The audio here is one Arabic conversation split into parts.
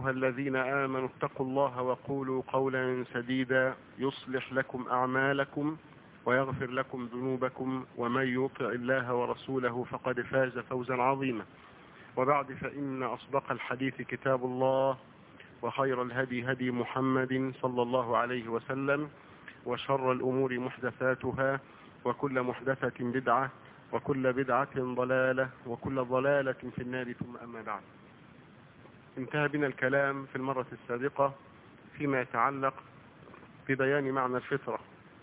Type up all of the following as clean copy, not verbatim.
أيها الذين آمنوا اتقوا الله وقولوا قولا سديدا يصلح لكم أعمالكم ويغفر لكم ذنوبكم ومن يطع الله ورسوله فقد فاز فوزا عظيما. وبعد فإن أصدق الحديث كتاب الله وخير الهدي هدي محمد صلى الله عليه وسلم وشر الأمور محدثاتها وكل محدثة بدعة وكل بدعة ضلالة وكل ضلالة في النار. ثم أما بعد، انتهى بنا الكلام في المرة السابقة فيما يتعلق ببيان معنى الفطرة،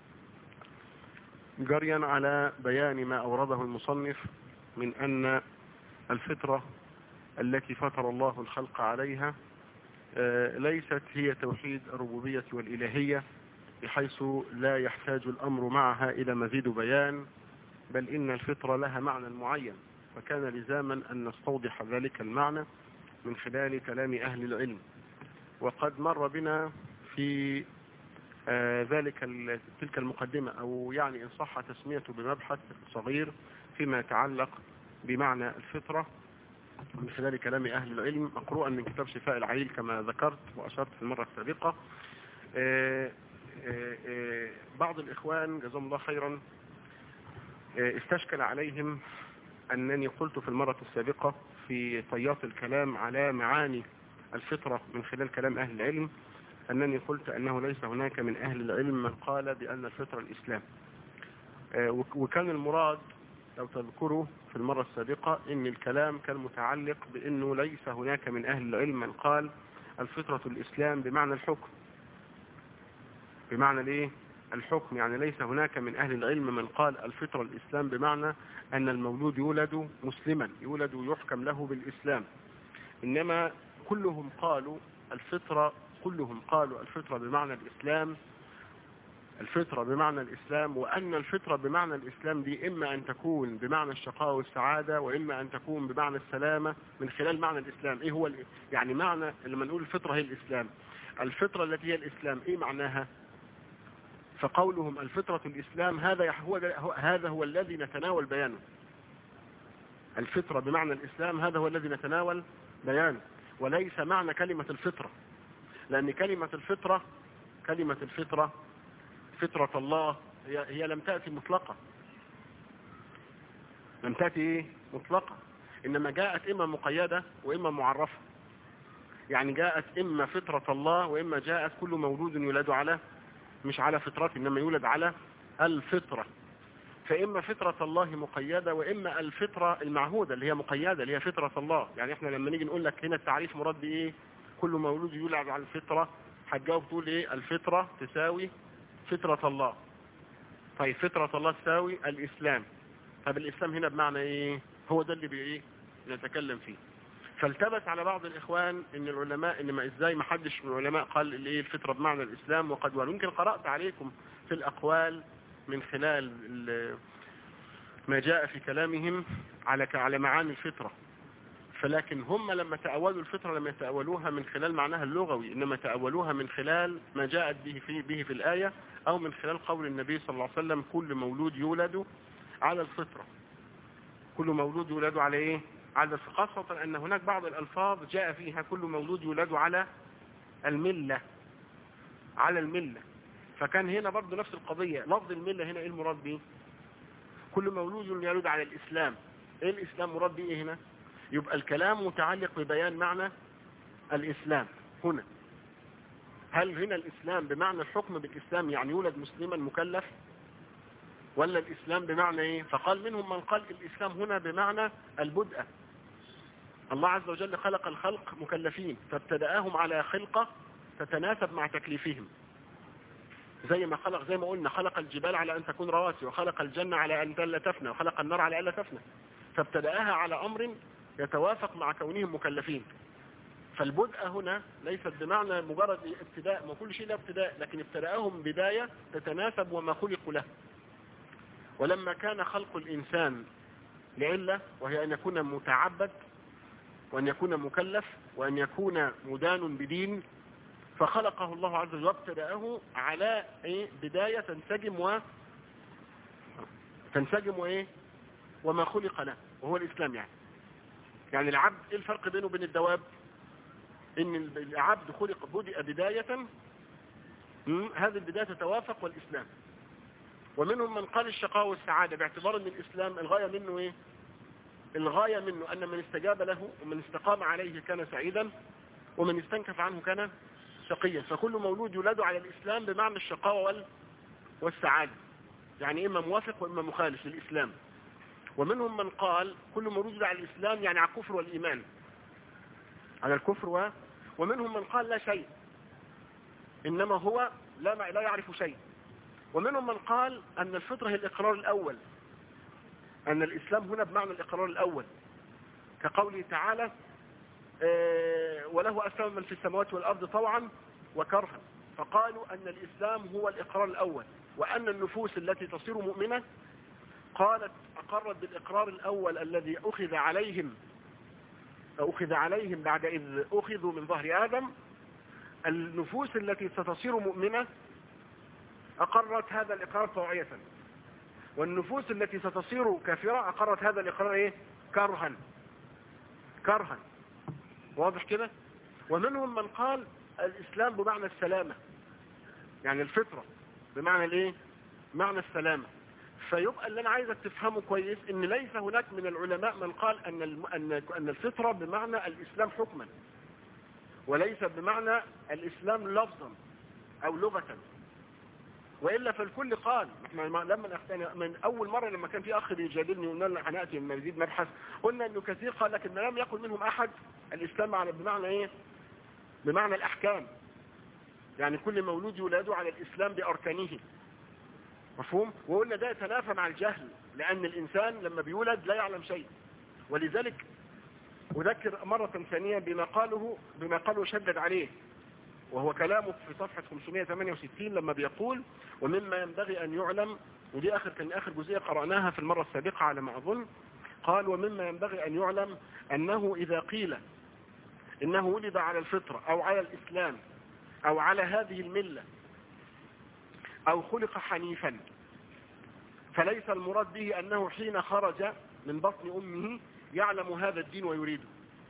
جريا على بيان ما أورده المصنف من أن الفطرة التي فطر الله الخلق عليها ليست هي توحيد الربوبية والإلهية بحيث لا يحتاج الأمر معها إلى مزيد بيان، بل إن الفطرة لها معنى معين، فكان لزاما أن نستوضح ذلك المعنى من خلال كلام أهل العلم. وقد مر بنا في تلك المقدمة، أو يعني إن صح تسميته بمبحث صغير فيما يتعلق بمعنى الفطرة من خلال كلام أهل العلم مقروءا من كتاب شفاء العليل كما ذكرت وأشرت في المرة السابقة. بعض الإخوان جزاهم الله خيرا استشكل عليهم أنني قلت في المرة السابقة في طيات الكلام على معاني الفطرة من خلال كلام أهل العلم، أنني قلت أنه ليس هناك من أهل العلم من قال بأن الفطرة الإسلام. وكان المراد لو تذكروا في المرة السابقة أن الكلام كان متعلق بأنه ليس هناك من أهل العلم من قال الفطرة الإسلام بمعنى الحكم. بمعنى ليه؟ الحكم، يعني ليس هناك من أهل العلم من قال الفطرة الإسلام بمعنى أن المولود يولد مسلما، يولد ويحكم له بالإسلام، إنما كلهم قالوا الفطرة بمعنى الإسلام، الفطرة بمعنى الإسلام، وأن الفطرة بمعنى الإسلام دي إما أن تكون بمعنى الشقاء والسعادة وإما أن تكون بمعنى السلامة من خلال معنى الإسلام. إيه هو يعني معنى لما نقول الفطرة هي الإسلام، الفطرة التي هي الإسلام إيه معناها؟ فقولهم الفطرة الإسلام هذا هو الذي نتناول بيانه. الفطرة بمعنى الإسلام هذا هو الذي نتناول بيانه، وليس معنى كلمة الفطرة، لأن كلمة الفطرة فطرة الله هي لم تأتي مطلقة، لم تأتي مطلقة، إنما جاءت إما مقيدة وإما معرفة. يعني جاءت إما فطرة الله وإما جاءت كل مولود يولد على مش على فطرة إنما يولد على الفطرة. فإما فطرة الله مقيدة وإما الفطرة المعهودة اللي هي مقيدة اللي هي فطرة الله. يعني إحنا لما نيجي نقول لك هنا التعريف مراد بإيه؟ كل مولود يولد على الفطرة، هتجاوب تقول إيه؟ الفطرة تساوي فطرة الله. طيب فطرة الله تساوي الإسلام. طب الإسلام هنا بمعنى إيه؟ هو ده اللي بإيه نتكلم فيه. فالتبس على بعض الإخوان إن العلماء إنما إزاي ما حدش من العلماء قال إيه الفطرة بمعنى الإسلام، وقد ويمكن قرأت عليكم في الأقوال من خلال ما جاء في كلامهم على معاني الفطرة. فلكن هم لما تأولوا الفطرة لم يتأولوها من خلال معناها اللغوي، إنما تأولوها من خلال ما جاءت به في الآية، أو من خلال قول النبي صلى الله عليه وسلم كل مولود يولد على الفطرة. كل مولود يولد على إيه؟ على الفطرة، خاصة أن هناك بعض الألفاظ جاء فيها كل مولود يولد على الملة، على الملة. فكان هنا برضو نفس القضية، لفظ الملة هنا إيه المراد به؟ كل مولود يولد على الإسلام. إيه الإسلام مراد به إيه هنا؟ يبقى الكلام متعلق ببيان معنى الإسلام هنا. هل هنا الإسلام بمعنى الحكم بالإسلام يعني يولد مسلما مكلف، ولا الإسلام بمعنى إيه؟ فقال منهم من قال الإسلام هنا بمعنى البدء. الله عز وجل خلق الخلق مكلفين فابتدأهم على خلقة تتناسب مع تكليفهم، زي ما قلنا خلق الجبال على أن تكون رواسي، وخلق الجنة على أن لا تفنى، وخلق النار على أن لا تفنى، فابتدأها على أمر يتوافق مع كونهم مكلفين. فالبدء هنا ليست بمعنى مجرد ابتداء، ما كل شيء له ابتداء، لكن ابتدأهم بداية تتناسب وما خلقوا له. ولما كان خلق الإنسان لعلة وهي أن يكون متعبد وأن يكون مكلف وأن يكون مدان بدين، فخلقه الله عز وجل وابتدأه على بداية تنسجم وما خلق له، وهو الإسلام. يعني العبد ايه الفرق بينه وبين الدواب؟ ان العبد خلق بدأ بداية، هذه البداية تتوافق والإسلام. ومنهم من قال الشقاء والسعادة باعتبار ان الإسلام الغاية منه ايه؟ الغاية منه ان من استجاب له ومن استقام عليه كان سعيدا، ومن استنكف عنه كان شقيا. فكل مولود يولد على الإسلام بمعنى الشقاوة والسعادة، يعني إما موافق وإما مخالف للإسلام. ومنهم من قال كل مولود يولد على الإسلام يعني على الكفر والإيمان، على الكفر ومنهم من قال لا شيء، إنما هو لا يعرف شيء. ومنهم من قال أن الفطرة هي الإقرار الأول، أن الإسلام هنا بمعنى الإقرار الأول، كقوله تعالى وله أسلم من في السماوات والأرض طوعا وكرها. فقالوا أن الإسلام هو الإقرار الأول، وأن النفوس التي تصير مؤمنة قالت أقرت بالإقرار الأول الذي أخذ عليهم بعد إذ أخذوا من ظهر آدم. النفوس التي ستصير مؤمنة أقرت هذا الإقرار طوعية، والنفوس التي ستصير كافرة أقرت هذا الإقرار إيه؟ كرها. واضح كده؟ ومنهم من قال الإسلام بمعنى السلامة، يعني الفطرة بمعنى الايه؟ معنى السلامة. فيبقى اللي انا عايزك تفهمه كويس ان ليس هناك من العلماء من قال ان الفطرة بمعنى الإسلام حكما، وليس بمعنى الإسلام لفظا او لغة. وإلا فالكل قال، احنا من أول مرة لما كان في أخ بيجادلني وقلنا هنأتي من مزيد مبحث، قلنا أنه كثير قال لكن لم يقل منهم أحد الإسلام بمعنى إيه؟ بمعنى الأحكام، يعني كل مولود يولد على الإسلام بأركانه، مفهوم؟ وقلنا ده يتنافى مع الجهل، لأن الإنسان لما بيولد لا يعلم شيء. ولذلك أذكر مرة ثانية بما قاله شدد عليه، وهو كلامه في صفحة 568 لما بيقول ومما ينبغي أن يعلم، ودي كان آخر جزئية قرأناها في المرة السابقة على ما أظن. قال ومما ينبغي أن يعلم أنه إذا قيل إنه ولد على الفطرة أو على الإسلام أو على هذه الملة أو خلق حنيفا، فليس المراد به أنه حين خرج من بطن أمه يعلم هذا الدين ويريده.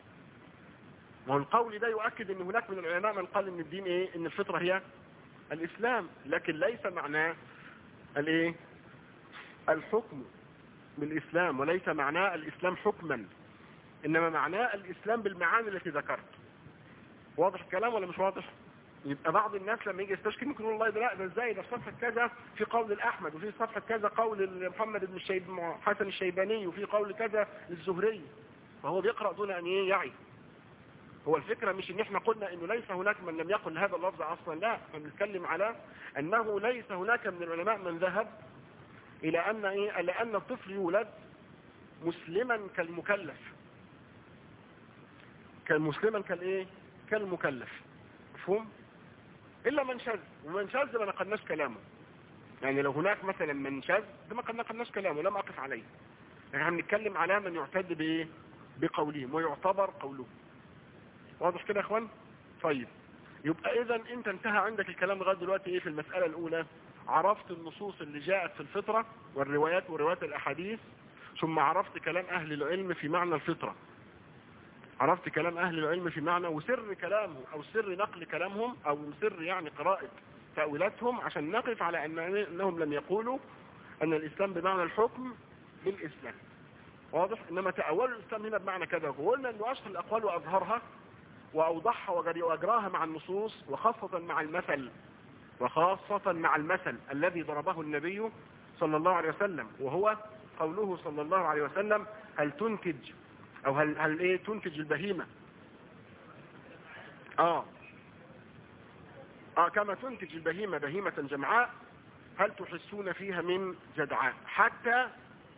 والقول ده يؤكد ان هناك من العلماء من قال ان الدين ايه؟ ان الفطرة هي الاسلام، لكن ليس معناه الايه؟ الحكم بالاسلام، وليس معناه الاسلام حكما، انما معناه الاسلام بالمعاني التي ذكرت. واضح الكلام ولا مش واضح؟ يبقى بعض الناس لما يجي يستشكي ممكن يقول والله ده لا، ده ازاي، ده في صفحة كذا في قول الاحمد، وفي صفحة كذا قول محمد بن حسن الشيباني، وفي قول كذا للزهري، فهو بيقرأ دون ان يعي. هو الفكرة مش ان احنا قلنا انه ليس هناك من لم يقل هذا اللفظ اصلا، لا، احنا بنتكلم على انه ليس هناك من العلماء من ذهب الى ان ايه؟ لان الطفل يولد مسلما كالمكلف، كالمكلف، مفهوم؟ الا من شذ، ومن شذ ما نقلناش كلامه، يعني لو هناك مثلا من شذ ده ما نقلناش كلامه، لم اقف عليه. يعني احنا بنتكلم على من يعتد بايه؟ بقولهم ويعتبر قوله. واضح كده يا اخوان؟ طيب، يبقى اذا انت انتهى عندك الكلام لغايه دلوقتي ايه في المسألة الاولى؟ عرفت النصوص اللي جاءت في الفطرة وروايات الاحاديث، ثم عرفت كلام اهل العلم في معنى الفطرة، عرفت كلام اهل العلم في معنى وسر كلامهم او سر نقل كلامهم او سر يعني قراءة تأويلاتهم، عشان نقف على انهم لم يقولوا ان الاسلام بمعنى الحكم بالاسلام. واضح؟ انما تأولوا الاسلام هنا بمعنى كذا، وقلنا انه اشهر الاقوال واظهرها وأوضحها وأجراها مع النصوص، وخاصة مع المثل الذي ضربه النبي صلى الله عليه وسلم، وهو قوله صلى الله عليه وسلم هل تنتج أو هل إيه تنتج البهيمة كما تنتج البهيمة بهيمة جمعاء هل تحسون فيها من جدعاء حتى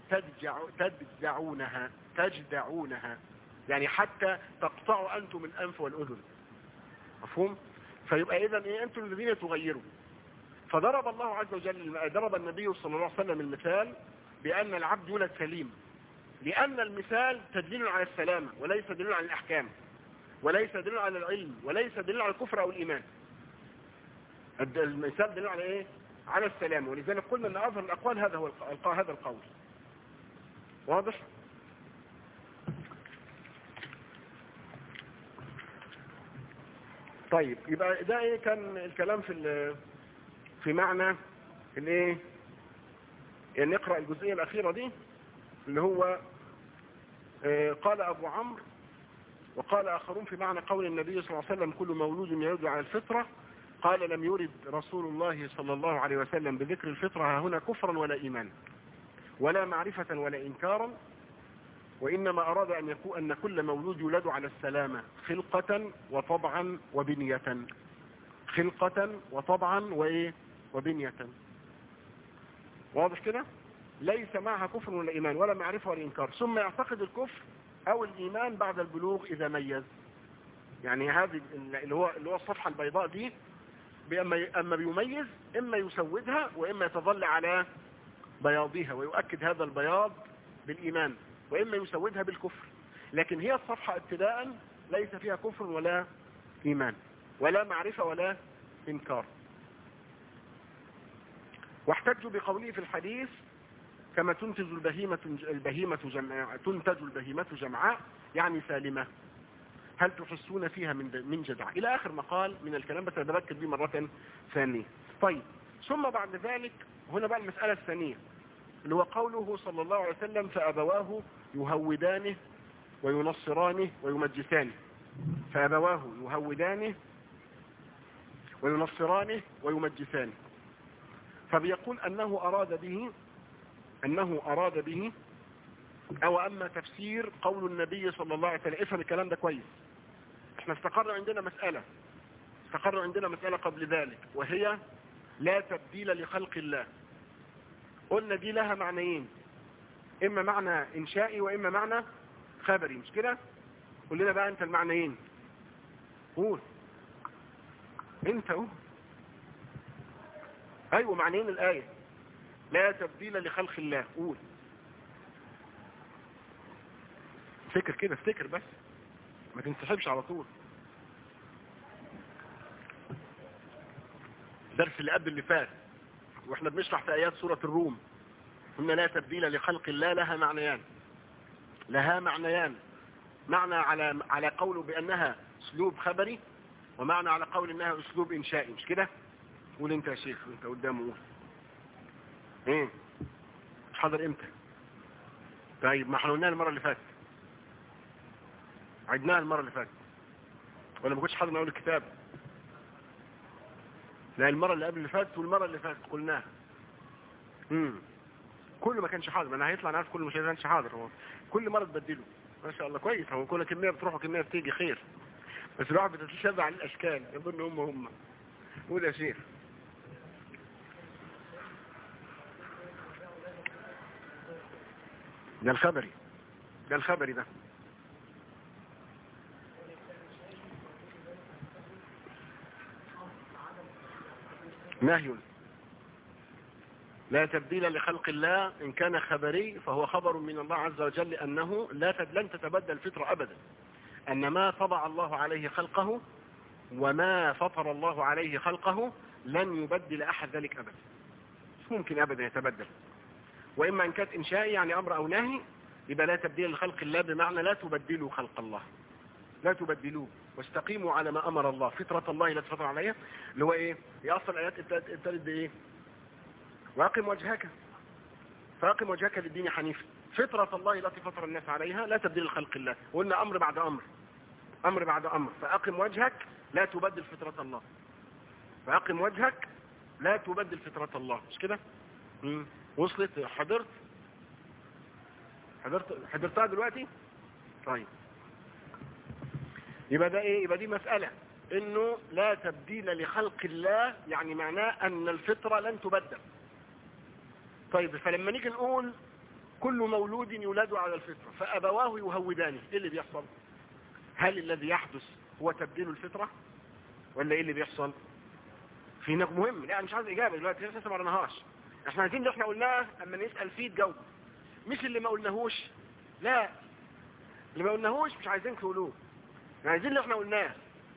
تجدعونها، يعني حتى تقطعوا أنتم الأنف والأذن، مفهوم؟ فيبقى إذن إيه؟ أنتم الذين تغيروا. فضرب الله عز وجل، ضرب النبي صلى الله عليه وسلم المثال بأن العبد يولد سليم، لأن المثال تدليل على السلامة وليس دليل على الأحكام، وليس دليل على العلم، وليس دليل على الكفر أو الإيمان. المثال دليل على إيه؟ على السلامة. ولذلك قلنا أن أظهر الأقوال هذا القول. واضح؟ طيب يبقى ده ايه كان الكلام في معنى الايه، يعني نقرأ الجزئية الأخيرة دي اللي هو قال أبو عمرو وقال آخرون في معنى قول النبي صلى الله عليه وسلم كل مولود يولد على الفطرة، قال لم يرد رسول الله صلى الله عليه وسلم بذكر الفطرة ها هنا كفرا ولا إيمانا ولا معرفة ولا إنكارا، وإنما أراد أن يكون أن كل مولود يولد على السلامة خلقة وطبعا وبنية، خلقة وطبعا وإيه وبنية. واضح كده؟ ليس معها كفر ولا إيمان ولا معرفة ولا إنكار، ثم يعتقد الكفر أو الإيمان بعد البلوغ إذا ميز. يعني هذه اللي هو الصفحة البيضاء دي أما بيميز إما يسودها وإما يتظل على بياضها ويؤكد هذا البياض بالإيمان، وإما يسودها بالكفر. لكن هي الصفحة ابتداء ليس فيها كفر ولا إيمان ولا معرفة ولا إنكار. واحتجوا بقوله في الحديث كما تنتج البهيمة جمعاء يعني سالمة، هل تحسون فيها من جدع إلى آخر مقال من الكلام، بس أتذكر به مرة ثانية. طيب ثم بعد ذلك هنا بقى المسألة الثانية اللي هو قوله صلى الله عليه وسلم فأبواه يهودانه وينصرانه ويمجسانه، فأبواه يهودانه وينصرانه ويمجسانه، فبيقول أنه أراد به أو أما تفسير قول النبي صلى الله عليه وسلم. افهم الكلام ده كويس، احنا استقر عندنا مسألة قبل ذلك، وهي لا تبديل لخلق الله. قلنا دي لها معنيين، إما معنى إنشائي وإما معنى خبري، مش كده؟ قل لنا بقى أنت المعنيين، قول أنت قول. أيوة معنيين الآية لا تبديل لخلق الله، قول افتكر كده، افتكر بس ما تنسحبش على طول. درس اللي قبل اللي فات واحنا بنشرح في آيات سورة الروم قلنا لا تبديل لخلق الله لها معنيان، معنى على قوله بأنها اسلوب خبري، ومعنى على قول انها اسلوب انشائي، مش كده؟ قول انت يا شيخ انت قدامه، قول ايه مش حاضر امتى؟ طيب ما احنا قلناها المرة اللي فاتت، عدناها المرة اللي فاتت ولا ما كنتش حاضر من اول الكتاب؟ لا المرة اللي قبل اللي فاتت والمرة اللي فاتت قلناها. كل ما كانش حاضر، انا هيطلع نعرف كل مش كانش حاضر، هو كل مرة تبدله ما شاء الله كويس، هو كل كمية بتروح وكمية بتيجي خير، بس الواحد بتتشبع على الاشكال يظن هم. قول يا شيخ. ده الخبري ده نهي لا تبديل لخلق الله. إن كان خبري فهو خبر من الله عز وجل أنه لن تتبدل الفطرة أبدا، أن ما طبع الله عليه خلقه وما فطر الله عليه خلقه لن يبدل أحد ذلك أبدا، مش ممكن أبدا يتبدل. وإما إن كانت إنشائي يعني أمر أو نهي يبقى لا تبديل لخلق الله بمعنى لا تبدلوا خلق الله، لا تبدلوه واستقيموا على ما أمر الله، فطرة الله التي فطر عليها، اللي هو إيه؟ يأصل الآيات ابتدت بإيه؟ فأقم وجهك للدين حنيفا، فطرة الله التي فطر الناس عليها لا تبديل لخلق الله. وقلنا أمر بعد أمر، فأقم وجهك لا تبدل فطرة الله، فأقم وجهك لا تبدل فطرة الله، مش كده؟ وصلت؟ حضرتها دلوقتي؟ طيب يبقى ده ايه؟ يبقى دي مسألة انه لا تبديل لخلق الله، يعني معناه ان الفطرة لن تبدل. طيب فلما نيجي نقول كل مولود يولد على الفطرة فأبواه يهودانه، ايه اللي بيحصل؟ هل الذي يحدث هو تبديل الفطرة ولا ايه اللي بيحصل؟ في نقطة مهم، لا مش عايز اجابة دلوقتي لسه ما قلناهاش، احنا عايزين اللي احنا قلناه اما نسأل فيه تجاوب، مش اللي ما قلناهوش. لا اللي ما قلناهوش مش عايزين تقولوه، عايزين اللي احنا قلناه.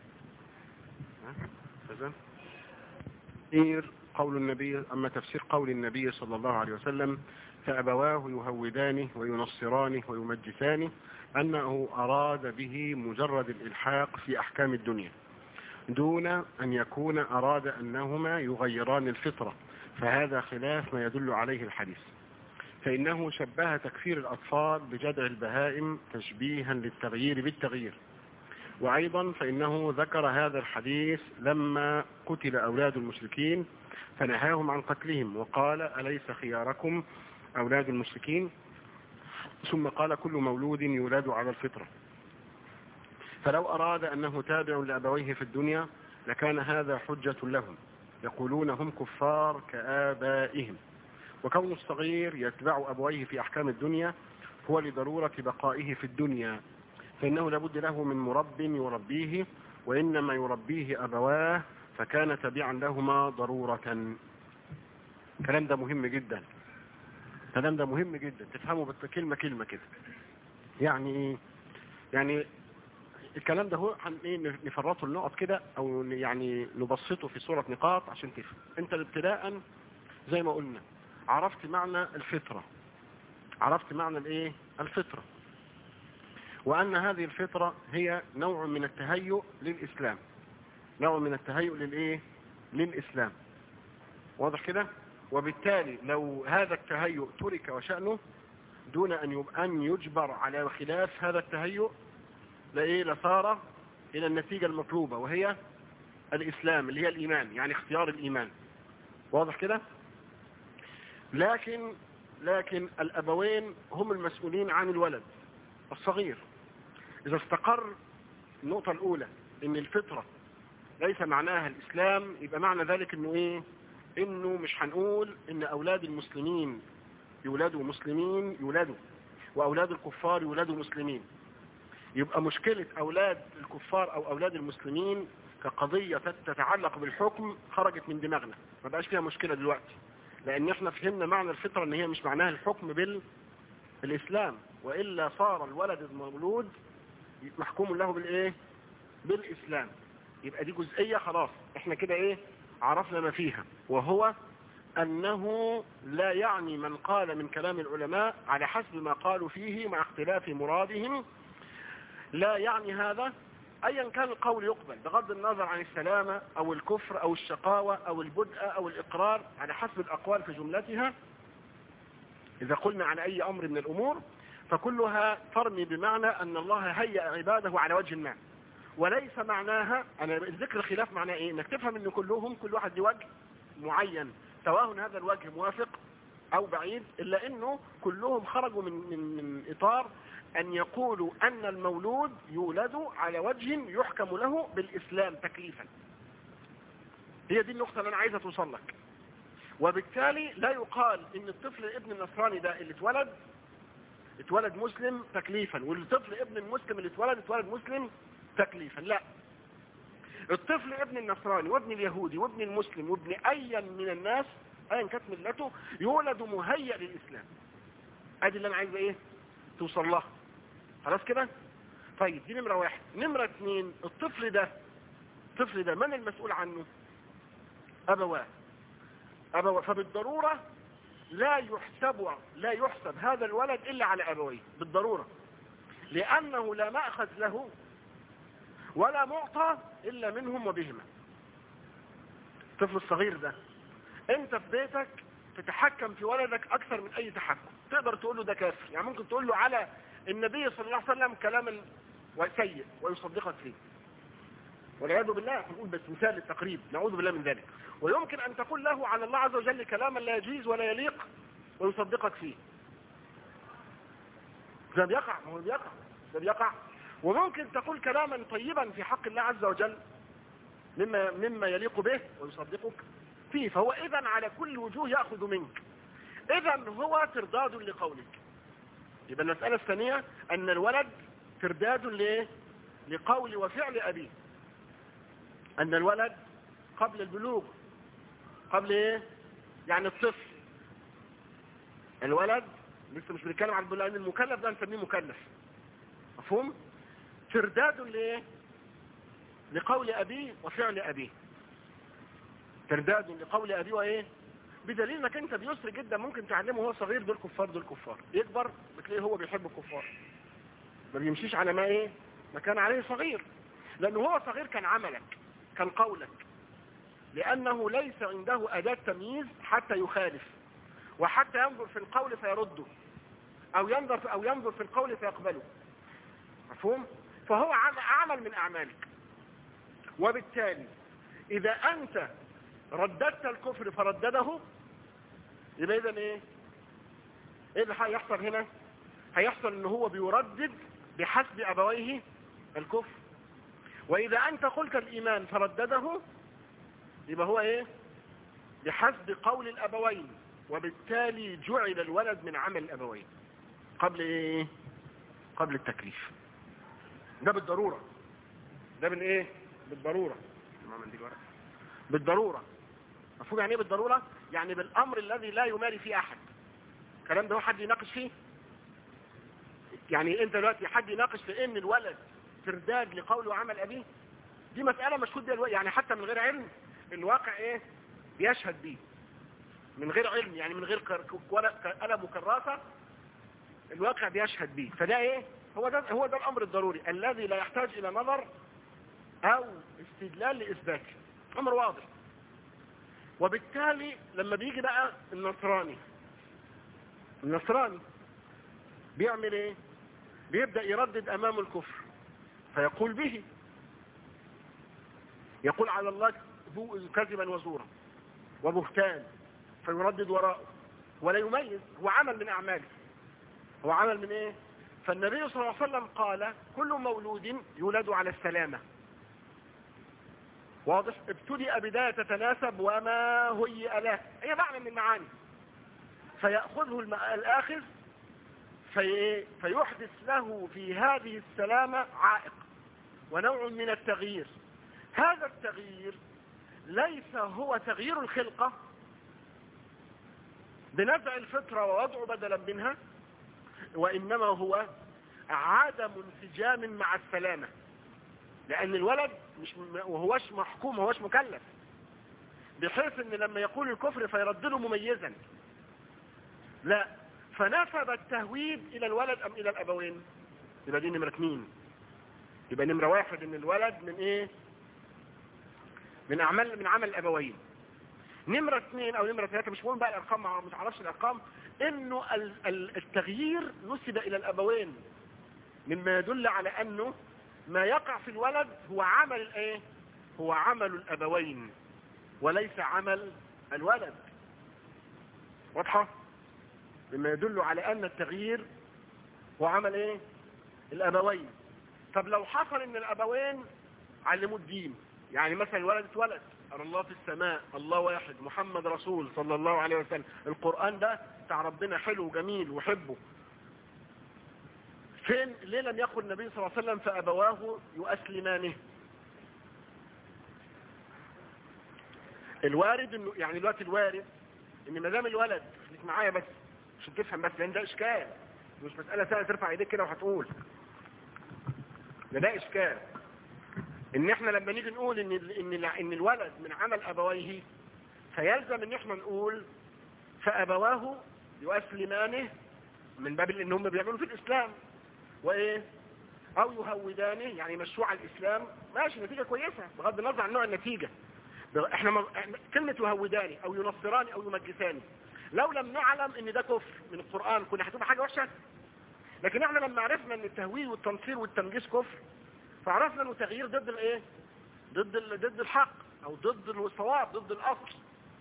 قول النبي، أما تفسير قول النبي صلى الله عليه وسلم فأبواه يهودانه وينصرانه ويمجسانه، أنه أراد به مجرد الإلحاق في أحكام الدنيا، دون أن يكون أراد أنهما يغيران الفطرة، فهذا خلاف ما يدل عليه الحديث. فإنه شبه تكفير الأطفال بجدع البهائم تشبيها للتغيير بالتغيير. وأيضا فإنه ذكر هذا الحديث لما قتل أولاد المشركين فنهاهم عن قتلهم، وقال أليس خياركم أولاد المشركين، ثم قال كل مولود يولد على الفطرة. فلو أراد أنه تابع لأبويه في الدنيا لكان هذا حجة لهم، يقولون هم كفار كآبائهم. وكون الصغير يتبع أبويه في أحكام الدنيا هو لضرورة بقائه في الدنيا، فإنه لابد له من مرب يربيه، وإنما يربيه أبواه فكان تبعا لهما ضرورة. الكلام ده مهم جدا، الكلام ده مهم جدا تفهمه كلمة كلمة كده. يعني الكلام ده هو نفرطه النقط كده، او يعني نبسطه في صورة نقاط عشان تفهم. انت ابتداء زي ما قلنا عرفت معنى الفطرة، عرفت معنى الايه الفطرة، وان هذه الفطرة هي نوع من التهيؤ للإسلام، نوع من التهيؤ للايه للإسلام، واضح كده. وبالتالي لو هذا التهيؤ ترك وشأنه دون أن يجبر على خلاف هذا التهيؤ لصار إلى النتيجة المطلوبة، وهي الإسلام اللي هي الإيمان، يعني اختيار الإيمان، واضح كده. لكن الأبوين هم المسؤولين عن الولد الصغير. إذا استقر النقطة الأولى إن الفطرة ليس معناها الإسلام، يبقى معنى ذلك إنه إيه؟ إنه مش هنقول إن أولاد المسلمين يولدوا مسلمين يولدوا، وأولاد الكفار يولدوا مسلمين. يبقى مشكلة أولاد الكفار أو أولاد المسلمين كقضية تتعلق بالحكم خرجت من دماغنا، ما بقاش فيها مشكلة دلوقتي، لأن احنا فهمنا معنى الفطرة إن هي مش معناها الحكم بالإسلام، وإلا صار الولد المولود محكوم له بالإيه؟ بالإسلام. يبقى دي جزئية خلاص احنا كده عرفنا ما فيها، وهو أنه لا يعني من قال من كلام العلماء على حسب ما قالوا فيه مع اختلاف مرادهم، لا يعني هذا أيا كان القول يقبل بغض النظر عن السلامة أو الكفر أو الشقاوة أو البدء أو الإقرار، على حسب الأقوال في جملتها. إذا قلنا عن أي أمر من الأمور فكلها ترمي بمعنى أن الله هيأ عباده على وجه ما، وليس معناها أنا ذكر الخلاف معناه إيه؟ إنك تفهم إن كل واحد لوجه معين، سواء هذا الوجه موافق أو بعيد، إلا إنه كلهم خرجوا من إطار أن يقولوا أن المولود يولد على وجه يحكم له بالإسلام تكليفا. هي دي النقطة اللي أنا عايزة توصل لك. وبالتالي لا يقال إن الطفل ابن النصراني ده اللي اتولد مسلم تكليفا، والطفل ابن المسلم اللي اتولد مسلم تكليفا. لا، الطفل ابن النصراني وابن اليهودي وابن المسلم وابن أي من الناس أيا كانت ملته يولد مهيئ للإسلام. ادي اللي أنا عايزة توصل لها. خلاص كده؟ طيب دي نمرة واحد. نمرة اثنين، الطفل ده من المسؤول عنه؟ أبواه. فبالضرورة لا يحسب هذا الولد إلا على أبويه بالضرورة، لأنه لا مأخذ له ولا معطى إلا منهم وبهما. الطفل الصغير ده انت في بيتك تتحكم في ولدك أكثر من أي تحكم. تقدر تقول له ده كافر، يعني ممكن تقول له على النبي صلى الله عليه وسلم كلام سيء ويصدقك فيه، والعياذ بالله، نقول بس مثال للتقريب، نعوذ بالله من ذلك. ويمكن أن تقول له على الله عز وجل كلاما لا يجيز ولا يليق ويصدقك فيه. ده بيقع. وممكن تقول كلاما طيبا في حق الله عز وجل مما يليق به ويصدقك فيه. فهو إذن على كل وجوه يأخذ منك، إذن هو ترداد لقولك. يبقى المسألة الثانية أن الولد ترداد لقول وفعل أبيه. أن الولد قبل البلوغ، قبل يعني الطفل، الولد لسه مش بنتكلم عن البلوغ، لأن المكلف ده نسميه مكلف، مفهوم؟ ترداد لقول أبيه وفعل أبيه، ترداد لقول أبيه بدليل انك انت بيسر جدا ممكن تعلمه هو صغير دول كفار، يكبر بتلاقيه هو بيحب الكفار، ما بيمشيش على ما كان عليه صغير، لانه هو صغير كان عملك، كان قولك، لأنه ليس عنده أداة تمييز حتى يخالف، وحتى ينظر في القول فيرده، أو ينظر في القول فيقبله. مفهوم؟ فهو عمل من أعمالك. وبالتالي إذا أنت رددت الكفر فردده، يبقى إذن إيه اللي هيحصل هنا؟ هيحصل إن هو بيردد بحسب أبويه الكفر. وإذا أنت قلت الإيمان فردده، يبقى هو إيه؟ بحسب قول الأبوين، وبالتالي جعل الولد من عمل الأبوين قبل إيه؟ قبل التكليف. ده بالضرورة. ده بالإيه؟ بالضرورة. بالضرورة. مفهوم يعني إيه بالضرورة؟ يعني بالأمر الذي لا يماري فيه أحد. الكلام ده هو حد يناقش فيه؟ يعني أنت دلوقتي حد يناقش في إن الولد ترداد لقول وعمل أبيه؟ دي مسألة مشهود بها يعني حتى من غير علم الواقع إيه؟ بيشهد بيه. من غير علم، يعني من غير قلم وكراسة، الواقع بيشهد بيه. فده إيه؟ هو ده الأمر الضروري الذي لا يحتاج إلى نظر أو استدلال لإثباته. أمر واضح. وبالتالي لما بيجي بقى النصراني بيعمل إيه؟ بيبدأ يردد أمام الكفر فيقول به، يقول على الله كذبا وزورا وبهتان، فيردد وراءه ولا يميز. هو عمل من أعماله. هو عمل من إيه؟ فالنبي صلى الله عليه وسلم قال كل مولود يولد على السلامة. واضح؟ ابتدأ بداية تتناسب وما هي له، هي معنى من المعاني. فيأخذه الآخذ فيحدث له في هذه السلامة عائق ونوع من التغيير. هذا التغيير ليس هو تغيير الخلقة بنزع الفطرة ووضع بدلا منها، وإنما هو عدم انسجام مع السلامة. لأن الولد وهوش محكوم، وهوش مكلف، بحيث ان لما يقول الكفر فيردله مميزا. لا، فنسب التهويد الى الولد ام الى الابوين؟ يبقى دي نمرة 2. يبقى نمرة 1 ان الولد من ايه؟ من عمل الابوين. نمرة 2 او نمرة 3، مش مهم بقى الارقام، ما تعرفش الارقام، انه التغيير نسب الى الابوين، مما يدل على انه ما يقع في الولد هو عمل الايه؟ هو عمل الابوين وليس عمل الولد. واضحة؟ مما يدل على ان التغيير هو عمل ايه؟ الابوين. طب لو حصل ان الابوين علموا الدين، يعني مثلا الولد اتولد أرى الله في السماء، الله واحد، محمد رسول صلى الله عليه وسلم، القرآن ده بتاع ربنا حلو وجميل وحبه، فين ليه لم يقل النبي صلى الله عليه وسلم فأبواه يؤسلمانه؟ الوارد انه يعني دلوقتي الوارد ان ما دام الولد، خليك معايا بس عشان تفهم بس، لان ده اشكال، مش مسألة سهلة ترفع ايديك كده وهتقول ده اشكال. ان احنا لما نيجي نقول ان الولد من عمل ابويه، فيلزم ان احنا نقول فابواه يؤسلمانه من باب ان هم بيعملوا في الاسلام، وايه او يهودانه يعني مشروع الاسلام، ماشي، نتيجة كويسة بغض النظر عن نوع النتيجة. احنا كلمة يهوداني او ينصراني او يمجساني لو لم نعلم ان ده كفر من القرآن كنا هتبقى حاجة وحشة. لكن احنا لما عرفنا ان التهويل والتنصير والتمجيس كفر، فعرفنا انه تغيير ضد الايه؟ ضد الحق او ضد الصواب، ضد الاصل.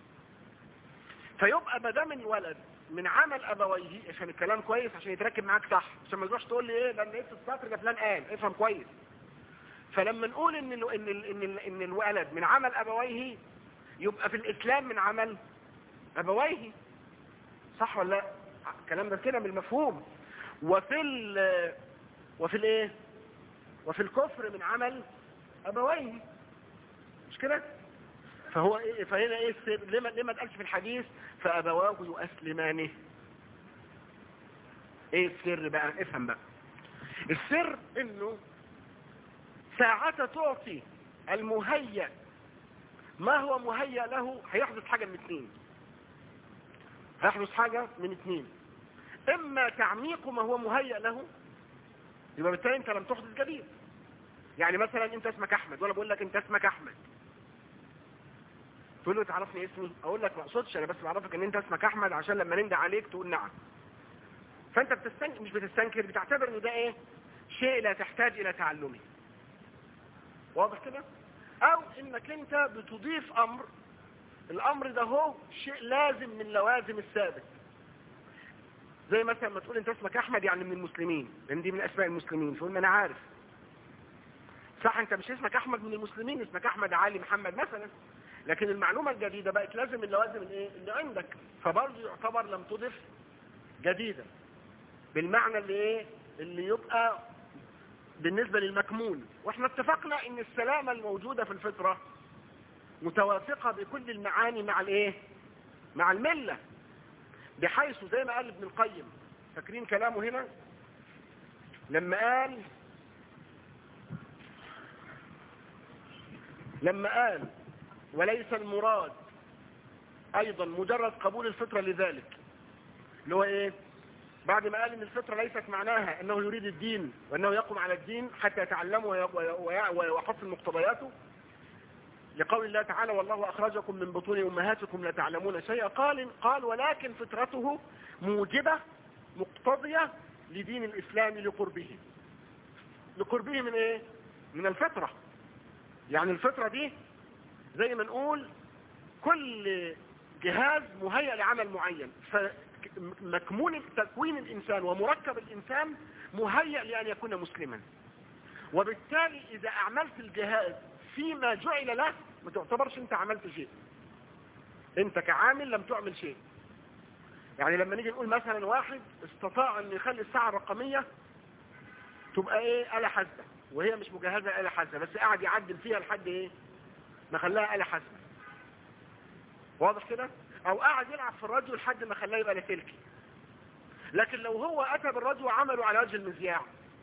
فيبقى ما دام الولد من عمل ابويه، افهم الكلام كويس عشان يتركب معاك صح، عشان ما تروحش تقول لي ايه لما لقيت السطر ده فلان قال، افهم كويس. فلما نقول ان الولد من عمل ابويه، يبقى في الاسلام من عمل ابويه، صح ولا لا؟ الكلام ده كده بالمفهوم. وفي الايه؟ وفي الكفر من عمل ابويه، مش كده؟ فهو ايه؟ فهنا ايه السر؟ لما تقالش في الحديث فابواه يؤسلمانه؟ ايه السر بقى؟ افهم بقى. السر انه ساعة تعطي المهيأ ما هو مهيأ له، هيحدث حاجة من اثنين. هيحدث حاجة من اثنين، اما تعميق ما هو مهيأ له، يبقى بالتالي انت لم تحدث جديد. يعني مثلا انت اسمك احمد وانا بقول لك انت اسمك احمد، تقول له تعرفني اسمي؟ اقول لك ما اقصدش، انا بس بعرفك ان انت اسمك احمد عشان لما نندى عليك تقول نعم. فانت بتستنكر، مش بتستنكر، بتعتبر ان ده ايه؟ شيء لا تحتاج الى تعلمه. واضح كده؟ او انك انت بتضيف امر، الامر ده هو شيء لازم من لوازم الثابت. زي مثلا ما تقول انت اسمك احمد يعني من المسلمين، لان دي من اسماء المسلمين، تقول ما انا عارف. صح، انت مش اسمك احمد من المسلمين، اسمك احمد علي محمد مثلا، لكن المعلومة الجديدة بقت لازم من لوازم الايه اللي عندك، فبرضه يعتبر لم تضف جديدة بالمعنى اللي ايه اللي يبقى بالنسبة للمكمون. واحنا اتفقنا ان السلامة الموجودة في الفطرة متوافقة بكل المعاني مع الايه؟ مع الملة، بحيث زي ما قال ابن القيم، فاكرين كلامه هنا لما قال وليس المراد ايضا مجرد قبول الفطرة لذلك، اللي هو ايه؟ بعد ما قال ان الفطرة ليست معناها انه يريد الدين وانه يقوم على الدين حتى يتعلمه ويحصل مقتضياته، لقول الله تعالى والله اخرجكم من بطون امهاتكم لا تعلمون شيئا، قال ولكن فطرته موجبة مقتضية لدين الاسلام لقربه من ايه؟ من الفطرة. يعني الفطرة دي زي ما نقول كل جهاز مهيئ لعمل معين، فمكمون تكوين الإنسان ومركب الإنسان مهيئ لأن يكون مسلما، وبالتالي إذا أعملت الجهاز فيما جعل له ما تعتبرش أنت عملت شيء، أنت كعامل لم تعمل شيء. يعني لما نيجي نقول مثلا واحد استطاع أن يخلي الساعة الرقمية تبقى إيه؟ آلة حاسبة، وهي مش مجهزة آلة حاسبة، بس قاعد يعدل فيها لحد إيه؟ ما خلاها آلة حاسبة. واضح كده؟ او قاعد يلعب في الراديو لحد ما خلاه يبقى لاسلكي. لكن لو هو اتى بالراديو وعمله على وجه المذياع،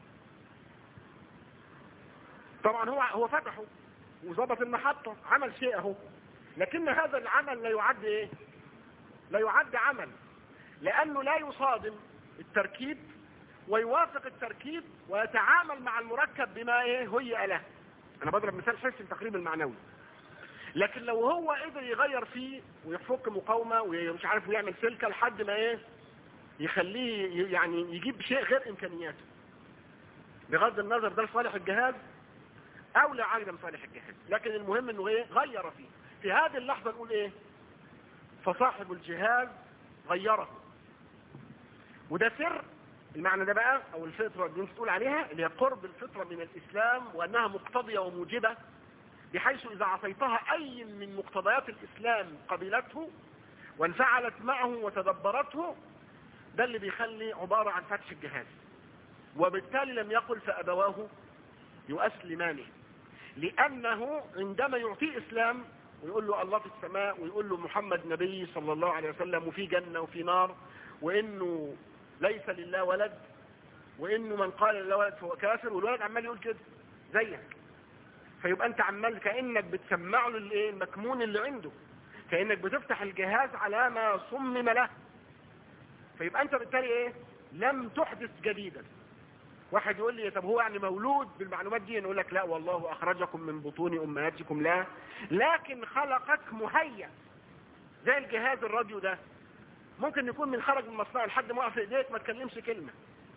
طبعا هو فتحه وظبط المحطة، عمل شيء اهو، لكن هذا العمل لا يعد ايه؟ لا يعد عمل، لانه لا يصادم التركيب ويوافق التركيب ويتعامل مع المركب بما ايه هيئ له. انا بضرب مثال حسي التقريب المعنوي. لكن لو هو قدر يغير فيه ويفك مقاومة ومش عارف ويعمل سلكة لحد ما ايه يخليه يعني يجيب شيء غير امكانياته، بغض النظر ده لصالح الجهاز او لعدم صالح الجهاز، لكن المهم انه ايه غير فيه. في هذه اللحظة نقول ايه؟ فصاحب الجهاز غيره. وده سر المعنى ده بقى، او الفطرة اللي انت تقول عليها اللي هي قرب الفطرة من الاسلام، وانها مقتضية وموجبة، بحيث إذا عصيتها أي من مقتضيات الإسلام قبلته وانفعلت معه وتدبرته، ده اللي بيخلي عبارة عن فتح الجهاز. وبالتالي لم يقل فأبواه يؤسلمانه، لأنه عندما يعطيه إسلام ويقول له الله في السماء ويقول له محمد نبي صلى الله عليه وسلم وفي جنة وفي نار وإنه ليس لله ولد وإنه من قال لله ولد فهو كافر، والولد عمال يقول كده زيك، فيبقى انت عمال كأنك بتسمع له الايه المكمون اللي عنده، كأنك بتفتح الجهاز على ما صمم له، فيبقى انت بالتالي ايه لم تحدث جديدا. واحد يقول لي طب هو يعني مولود بالمعلومات دي؟ نقول لك لا والله اخرجكم من بطون امهاتكم، لا، لكن خلقك مهيأ. زي الجهاز الراديو ده ممكن يكون من خرج من مصنع لحد ما وقف في ايديك ما تكلمش كلمة،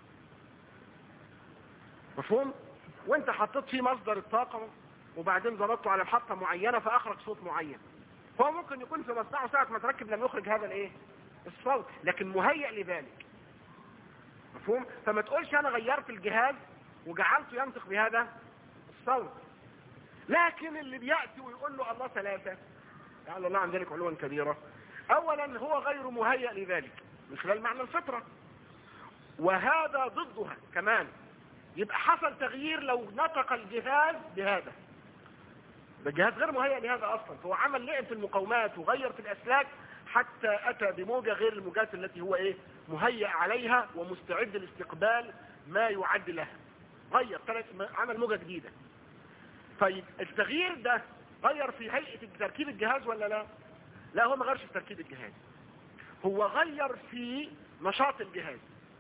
مفهوم؟ وانت حطيت فيه مصدر الطاقة وبعدين ضربته على محطة معينة فأخرج صوت معين، هو ممكن يكون في مصنعه ساعة ما تركب لم يخرج هذا الايه الصوت، لكن مهيئ لذلك، مفهوم؟ فما تقولش انا غيرت الجهاز وجعلته ينطق بهذا الصوت. لكن اللي بيأتي ويقول له الله ثلاثة، يعني الله عن ذلك علوا كبيرة، اولا هو غير مهيئ لذلك من خلال معنى الفطرة، وهذا ضدها كمان. يبقى حصل تغيير لو نطق الجهاز بهذا، الجهاز غير مهيئ لهذا اصلا، فهو عمل لعب في المقاومات وغير في الاسلاك حتى اتى بموجة غير الموجات التي هو ايه مهيئ عليها ومستعد لاستقبال ما يعد لها، غير عمل موجة جديدة. طيب التغيير ده غير في هيئة تركيب الجهاز ولا لا؟ لا، هو ما غيرش في تركيب الجهاز، هو غير في نشاط الجهاز،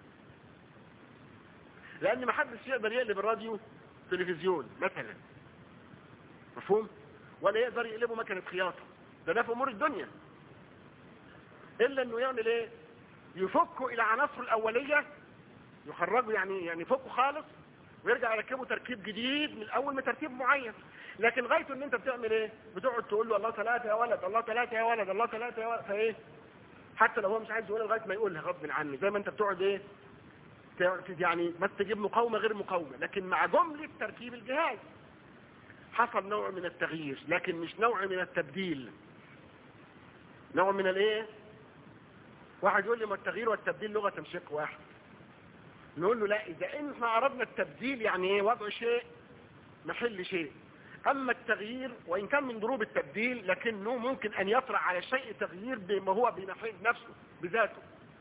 لان ما حدش يقدر يقلب الراديو تلفزيون مثلا، مفهوم؟ ولا يقدر يقلبه مكنة خياطة، ده في امور الدنيا، الا انه يعمل ايه؟ يفكوا الى عناصره الاوليه، يخرجوا يعني يفكوا خالص ويرجع يركبوا تركيب جديد من اول من ترتيب معين. لكن غايته ان انت بتعمل ايه؟ بتقعد تقول له الله ثلاثه يا ولد، الله ثلاثه يا ولد، الله ثلاثه يا ولد، فايه؟ حتى لو هو مش عايز يقولها لغايه ما يقولها غصب عنه، زي ما انت بتقعد ايه؟ يعني ما تجيب مقاومه غير مقاومه، لكن مع جمله تركيب الجهاز حصل نوع من التغيير، لكن مش نوع من التبديل. نوع من الايه؟ واحد يقول لي ما التغيير والتبديل لغه شق واحد. نقول له لا، اذا احنا اردنا التبديل يعني ايه؟ وضع شيء محل شيء. اما التغيير وان كان من ضروب التبديل لكنه ممكن ان يطرأ على الشيء تغيير بما هو بمحل نفسه بذاته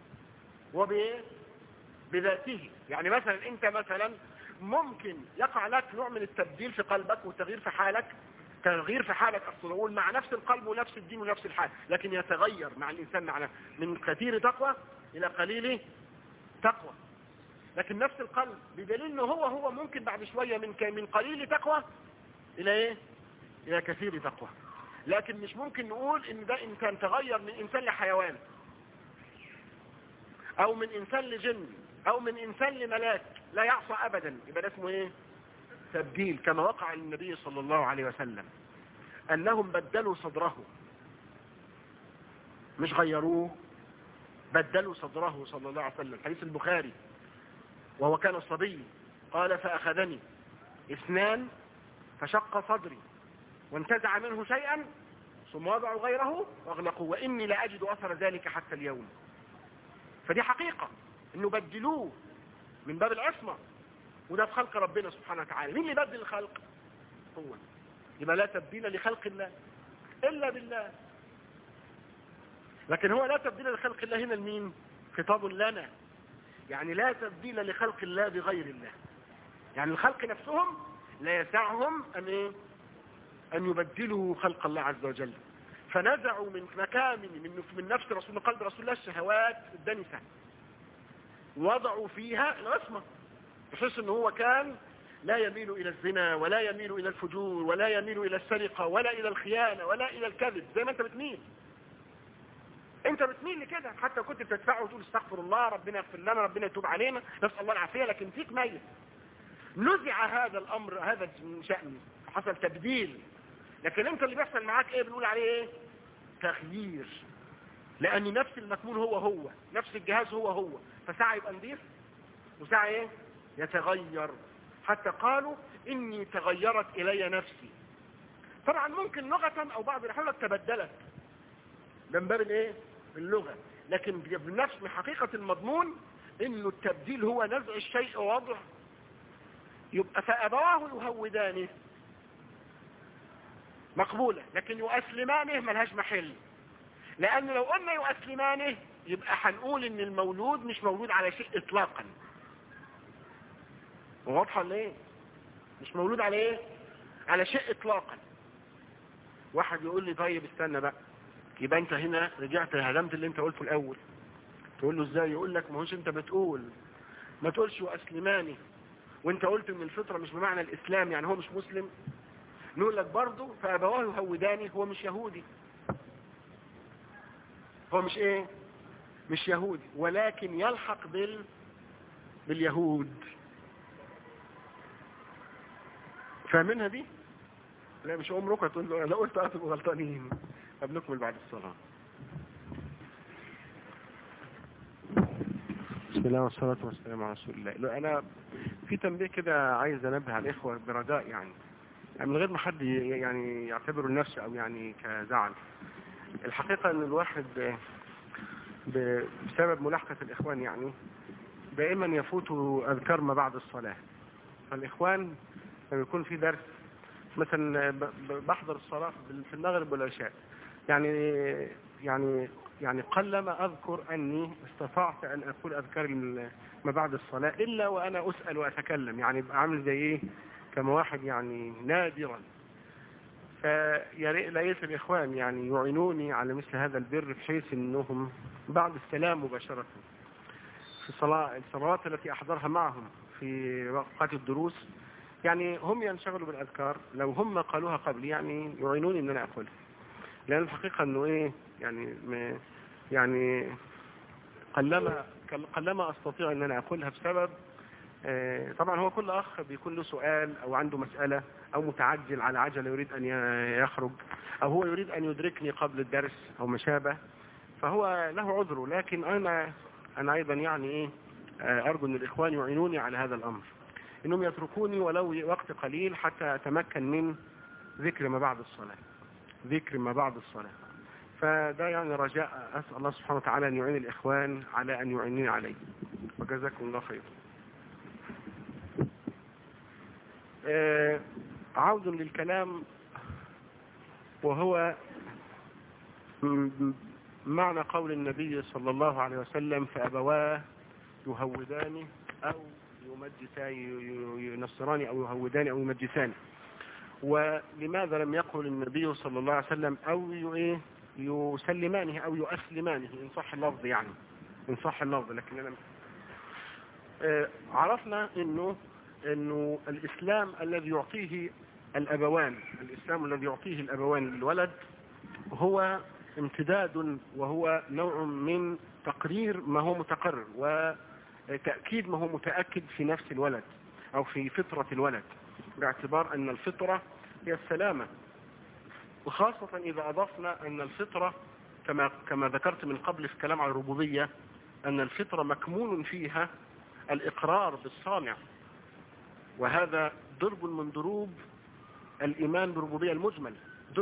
بذاته. يعني مثلا انت مثلا ممكن يقع لك نوع من التبديل في قلبك وتغيير في حالك، تغيير في حالك اصلا مع نفس القلب ونفس الدين ونفس الحال، لكن يتغير مع الانسان معناه من كثير تقوى الى قليل تقوى. لكن نفس القلب بدليل انه هو ممكن بعد شوية من قليل تقوى الى ايه؟ الى كثير تقوى. لكن مش ممكن نقول ان ده انسان تغير من انسان لحيوان او من انسان لجن او من انسان لملاك لا يعصى ابدا، يبقى ده اسمه ايه؟ تبديل. كما وقع للنبي صلى الله عليه وسلم انهم بدلوا صدره، مش غيروه، بدلوا صدره صلى الله عليه وسلم. حديث البخاري، وهو كان صبي قال فأخذني 2 فشق صدري وانتزع منه شيئا ثم وضعوا غيره واغلقوا وإني لا أجد أثر ذلك حتى اليوم. فدي حقيقة انه بدلوه من باب العصمة، وده في خلق ربنا سبحانه وتعالى. مين اللي بدل الخلق؟ هو. يبقى لا تبديل لخلق الله إلا بالله. لكن هو لا تبديل لخلق الله هنا لمين؟ خطاب لنا، يعني لا تبديل لخلق الله بغير الله. يعني الخلق نفسهم لا يسعهم أن يبدلوا خلق الله عز وجل، فنزعوا من مكامن من نفس رسول قلب رسول الله الشهوات الدنسة، وضعوا فيها العصمة، بحيث أنه هو كان لا يميل إلى الزنا ولا يميل إلى الفجور ولا يميل إلى السرقة ولا إلى الخيانة ولا إلى الكذب زي ما أنت بتميل. انت بتميل لكده، حتى كنت بتدفعه وتقول استغفر الله، ربنا يغفر لنا، ربنا يتوب علينا، نسأل الله العافية، لكن فيك ميل. نزع هذا الامر، هذا الشأن، حصل تبديل. لكن انت اللي بيحصل معاك ايه؟ بنقول عليه ايه؟ تغيير. لان نفس المكمون هو نفس الجهاز هو فساعة يبقى نضيف وساعة ايه؟ يتغير. حتى قالوا اني تغيرت الي نفسي. طبعا ممكن لغة او بعض الاحوال تبدلت من باب الايه؟ اللغة، لكن بنفس من حقيقة المضمون انه التبديل هو نزع الشيء ووضع. يبقى فأبواه يهودانه مقبولة، لكن يؤسلمانه ملهاش محل. لأن لو قلنا يؤسلمانه يبقى هنقول ان المولود مش مولود على شيء اطلاقا. واضحة ليه؟ مش مولود على ايه؟ على شيء اطلاقا. واحد يقول لي طيب استنى بقى، يبقى انت هنا رجعت هدمت اللي انت قلته الاول. تقول له ازاي؟ يقول لك ما هوش انت بتقول ما تقولش واسلماني، وانت قلت ان الفطرة مش بمعنى الاسلام، يعني هو مش مسلم. نقول لك برضه فابواه يهوداني، هو مش يهودي، هو مش ايه؟ مش يهودي، ولكن يلحق باليهود. فاهمينها دي؟ لا مش عمرك هتقول له لو قلت هتبقوا غلطانين. طب نكمل بعد الصلاة. بسم الله والصلاة والسلام على رسول الله. أنا في تنبيه كده عايز أنبه على الإخوة برجاء، يعني من غير ما حد يعني يعتبره لنفسه أو يعني كزعل. الحقيقة أن الواحد بسبب ملاحقة الإخوان يعني دائما يفوتوا أذكار ما بعد الصلاة. فالإخوان لما يكون في درس مثلا بحضر الصلاة في المغرب والعشاء، يعني قلما أذكر أني استطعت أن أقول أذكار ما بعد الصلاة إلا وأنا أسأل وأتكلم، يعني يبقى عامل زي إيه؟ كما واحد يعني نادرا. فيا ريت الإخوان يعني يعينوني على مثل هذا البر، بحيث أنهم بعد السلام مباشرة في الصلوات التي أحضرها معهم في وقت الدروس، يعني هم ينشغلوا بالأذكار، لو هم قالوها قبل يعني يعينوني أن أنا أقولها. لأن الحقيقة أنه إيه يعني قلما أستطيع أن أنا أقولها بسبب طبعا هو كل أخ بيكون له سؤال أو عنده مسألة أو متعجل على عجل يريد أن يخرج أو هو يريد أن يدركني قبل الدرس أو ما شابه، فهو له عذره. لكن أنا أيضا يعني إيه أرجو أن الإخوان يعينوني على هذا الأمر، إنهم يتركوني ولو وقت قليل حتى أتمكن من ذكر ما بعد الصلاة. فده يعني رجاء أسأل الله سبحانه وتعالى أن يعين الإخوان على أن يعينني عليه، وجزاكم الله خير. عود للكلام، وهو معنى قول النبي صلى الله عليه وسلم: فأبواه يهوداني أو ينصراني أو يهوداني أو يمجساني. ولماذا لم يقل النبي صلى الله عليه وسلم أو يسلمانه أو يؤسلمانه، إن صح اللفظ يعني، إن صح اللفظ. لكن أنا عرفنا إنه الإسلام الذي يعطيه الأبوان للولد هو امتداد، وهو نوع من تقرير ما هو متقرر وتأكيد ما هو متأكد في نفس الولد أو في فطرة الولد، باعتبار أن الفطرة هي السلامة. وخاصة إذا أضفنا أن الفطرة كما ذكرت من قبل في الكلام عن الربوبية، أن الفطرة مكمون فيها الإقرار بالصانع، وهذا ضرب من ضروب الإيمان بالربوبية المجمل.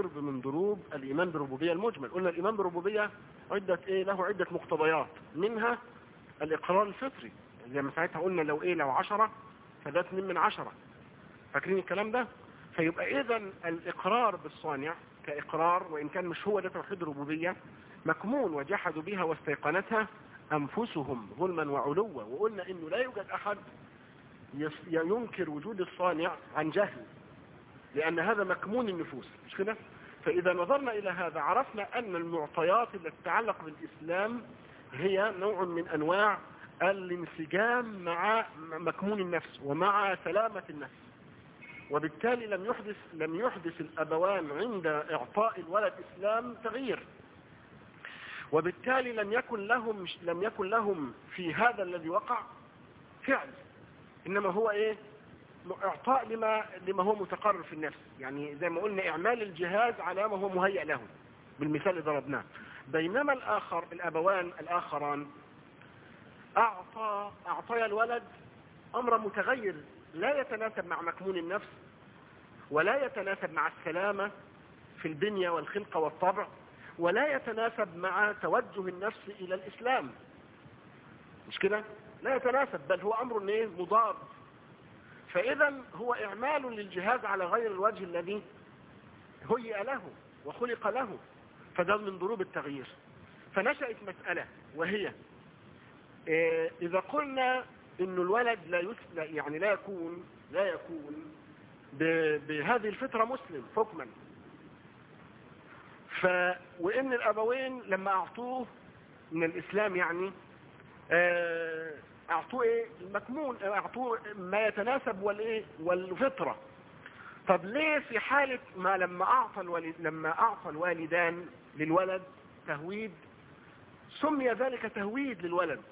قلنا الإيمان بالربوبية له عدة مقتضيات، منها الإقرار الفطري، زي ما ساعتها قلنا لو 10 فده 2 من 10. فاكرين الكلام ده؟ فيبقى إذن الإقرار بالصانع كإقرار، وإن كان مش هو ده توحيد الربوبية، مكمون وجحدوا بها واستيقنتها أنفسهم ظلما وعلوا. وقلنا إنه لا يوجد أحد ينكر وجود الصانع عن جهل، لأن هذا مكمون النفوس، مش كده؟ فإذا نظرنا إلى هذا عرفنا أن المعطيات التي تتعلق بالإسلام هي نوع من أنواع الانسجام مع مكمون النفس ومع سلامة النفس. وبالتالي لم يحدث الأبوان عند إعطاء الولد إسلام تغيير، وبالتالي لم يكن لهم في هذا الذي وقع فعل، إنما هو إعطاء لما هو متقرر في النفس. يعني زي ما قلنا إعمال الجهاز على ما هو مهيأ له بالمثال اللي ضربناه. بينما الأبوان الآخران أعطيا الولد أمر متغير لا يتناسب مع مكمون النفس، ولا يتناسب مع السلامة في البنية والخلقة والطبع، ولا يتناسب مع توجه النفس إلى الإسلام، مش كده؟ لا يتناسب، بل هو أمر مضاد. فإذا هو إعمال للجهاز على غير الوجه الذي هيئ له وخلق له، فده من ضروب التغيير. فنشأت مسألة، وهي إذا قلنا إن الولد لا يكون بهذه الفطرة مسلم حكما، وإن الأبوين لما أعطوه من الإسلام يعني أعطوه المكمون، أعطوه ما يتناسب والفطرة. طب ليه في حالة ما لما أعطى الوالدان للولد تهويد سمي ذلك تهويد للولد،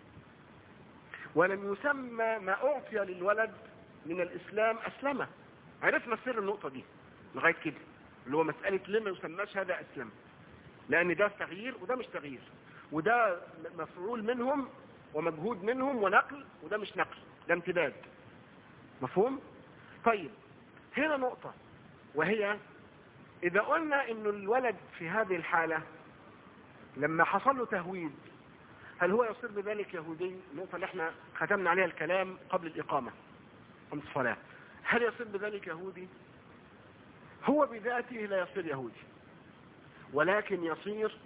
ولم يسمى ما أعطي للولد من الإسلام أسلمه؟ عرفنا سر النقطة دي لغاية كده، اللي هو مسألة ليه ما يسماش هذا أسلم، لأن ده تغيير وده مش تغيير، وده مفعول منهم ومجهود منهم ونقل، وده مش نقل، ده امتداد. مفهوم؟ طيب هنا نقطة، وهي إذا قلنا إنه الولد في هذه الحالة لما حصل له تهويد هل هو يصير بذلك يهودي؟ النقطة اللي احنا ختمنا عليها الكلام قبل الإقامة عند الصلاة، هل يصير بذلك يهودي؟ هو بذاته لا يصير يهودي، ولكن يصير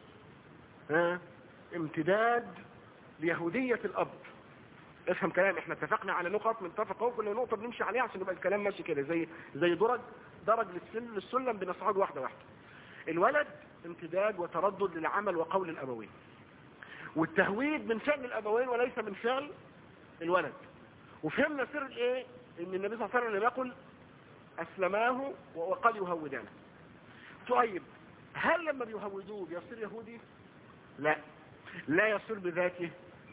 امتداد ليهودية الأب. افهم كلام، احنا اتفقنا على نقط متفقة، وكل نقطة بنمشي عليها عشان يبقى الكلام ماشي كده زي درج للسلم بنصعد واحدة واحدة. الولد امتداد وتردد للعمل وقول الأبوين، والتهويد من فعل الأبوين وليس من فعل الولد. وفهمنا سر ان النبي صلى الله عليه وسلم يقول أسلماه وقال يهودانه. طيب هل لما بيهودوه بيصير يهودي؟ لا، لا يصير بذاته.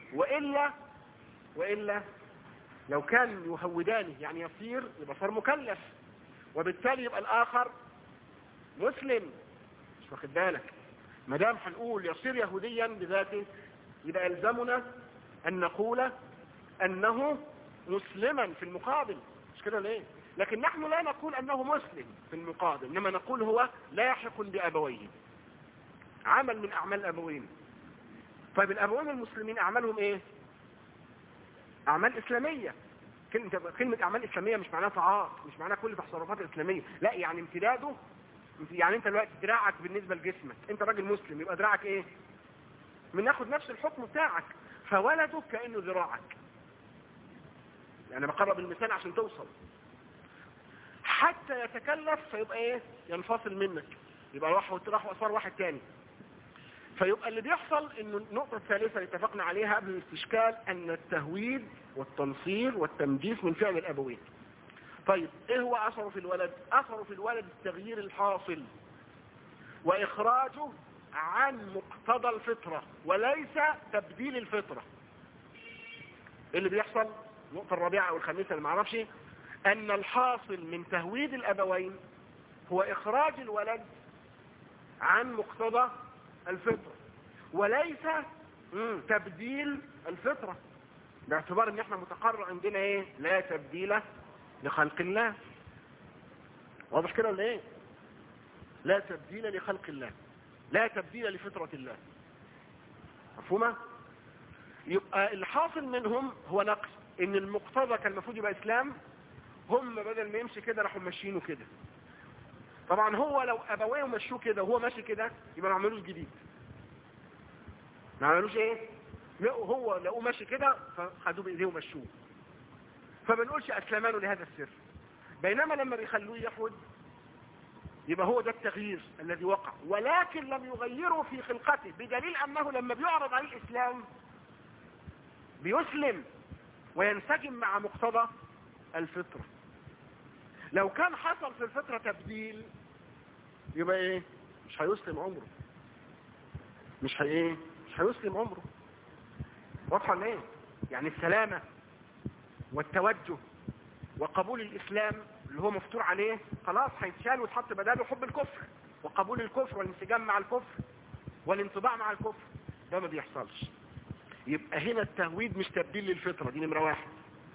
وإلا لو كان يهودانه يعني يصير، يبقى صار مكلف، وبالتالي يبقى الآخر مسلم. مش واخد بالك؟ ما دام هنقول يصير يهوديا بذاته يبقى يلزمنا أن نقول أنه مسلما في المقابل، مش كده ليه؟ لكن نحن لا نقول أنه مسلم في المقابل، إنما نقول هو لاحق بأبويه، عمل من أعمال الأبوين. طيب الأبوين المسلمين أعمالهم إيه؟ أعمال إسلامية. كلمة أعمال إسلامية مش معناها طاعات، مش معناها كل تصرفات إسلامية، لا، يعني امتداده. يعني أنت دلوقتي دراعك بالنسبة لجسمك، أنت راجل مسلم، يبقى دراعك إيه؟ بناخد نفس الحكم بتاعك، فولدك كأنه ذراعك. يعني بقرب المثال عشان توصل. حتى يتكلف فيبقى ايه؟ ينفصل منك، يبقى راح وصار واحد تاني. فيبقى اللي بيحصل انه النقطة الثالثة اللي اتفقنا عليها قبل الاستشكال ان التهويد والتنصير والتمجيس من فعل الابوين. طيب ايه هو اثره في الولد؟ اثره في الولد التغيير الحاصل واخراجه عن مقتضى الفطرة وليس تبديل الفطرة. اللي بيحصل النقطة الرابعة او الخامسة اللي معرفش، ان الحاصل من تهويد الابوين هو اخراج الولد عن مقتضى الفطرة وليس تبديل الفطرة، باعتبار ان احنا متقرر عندنا ايه؟ لا تبديل لخلق الله. واضح كده ولا ايه؟ لا تبديل لخلق الله، لا تبديل لفطرة الله. مفهومة؟ يبقى الحاصل منهم هو نقص، ان المقتضى كان المفروض يبقى اسلام، هم بدل ما يمشي كده راحوا ماشيينه كده. طبعا هو لو ابويه مشوه كده وهو ماشي كده يبقى ما عملوش جديد، ما عملوش ايه؟ هو لقوه ماشي كده فخدوه بايديه ومشوه، فبنقولش اسلمانه لهذا السر. بينما لما بيخلوه يحود يبقى هو ده التغيير الذي وقع، ولكن لم يغيره في خلقته، بدليل انه لما بيعرض عليه الاسلام بيسلم وينسجم مع مقتضى الفطرة. لو كان حصل في الفطرة تبديل يبقى ايه؟ مش هيسلم عمره، مش هيسلم عمره. واضحة ليه؟ يعني السلامة والتوجه وقبول الإسلام اللي هو مفتور عليه خلاص هيتشال ويتحط بداله حب الكفر وقبول الكفر والانسجام مع الكفر والانطباع مع الكفر، ده ما بيحصلش. يبقى هنا التهويد مش تبديل للفطرة، دي نمرة واحد.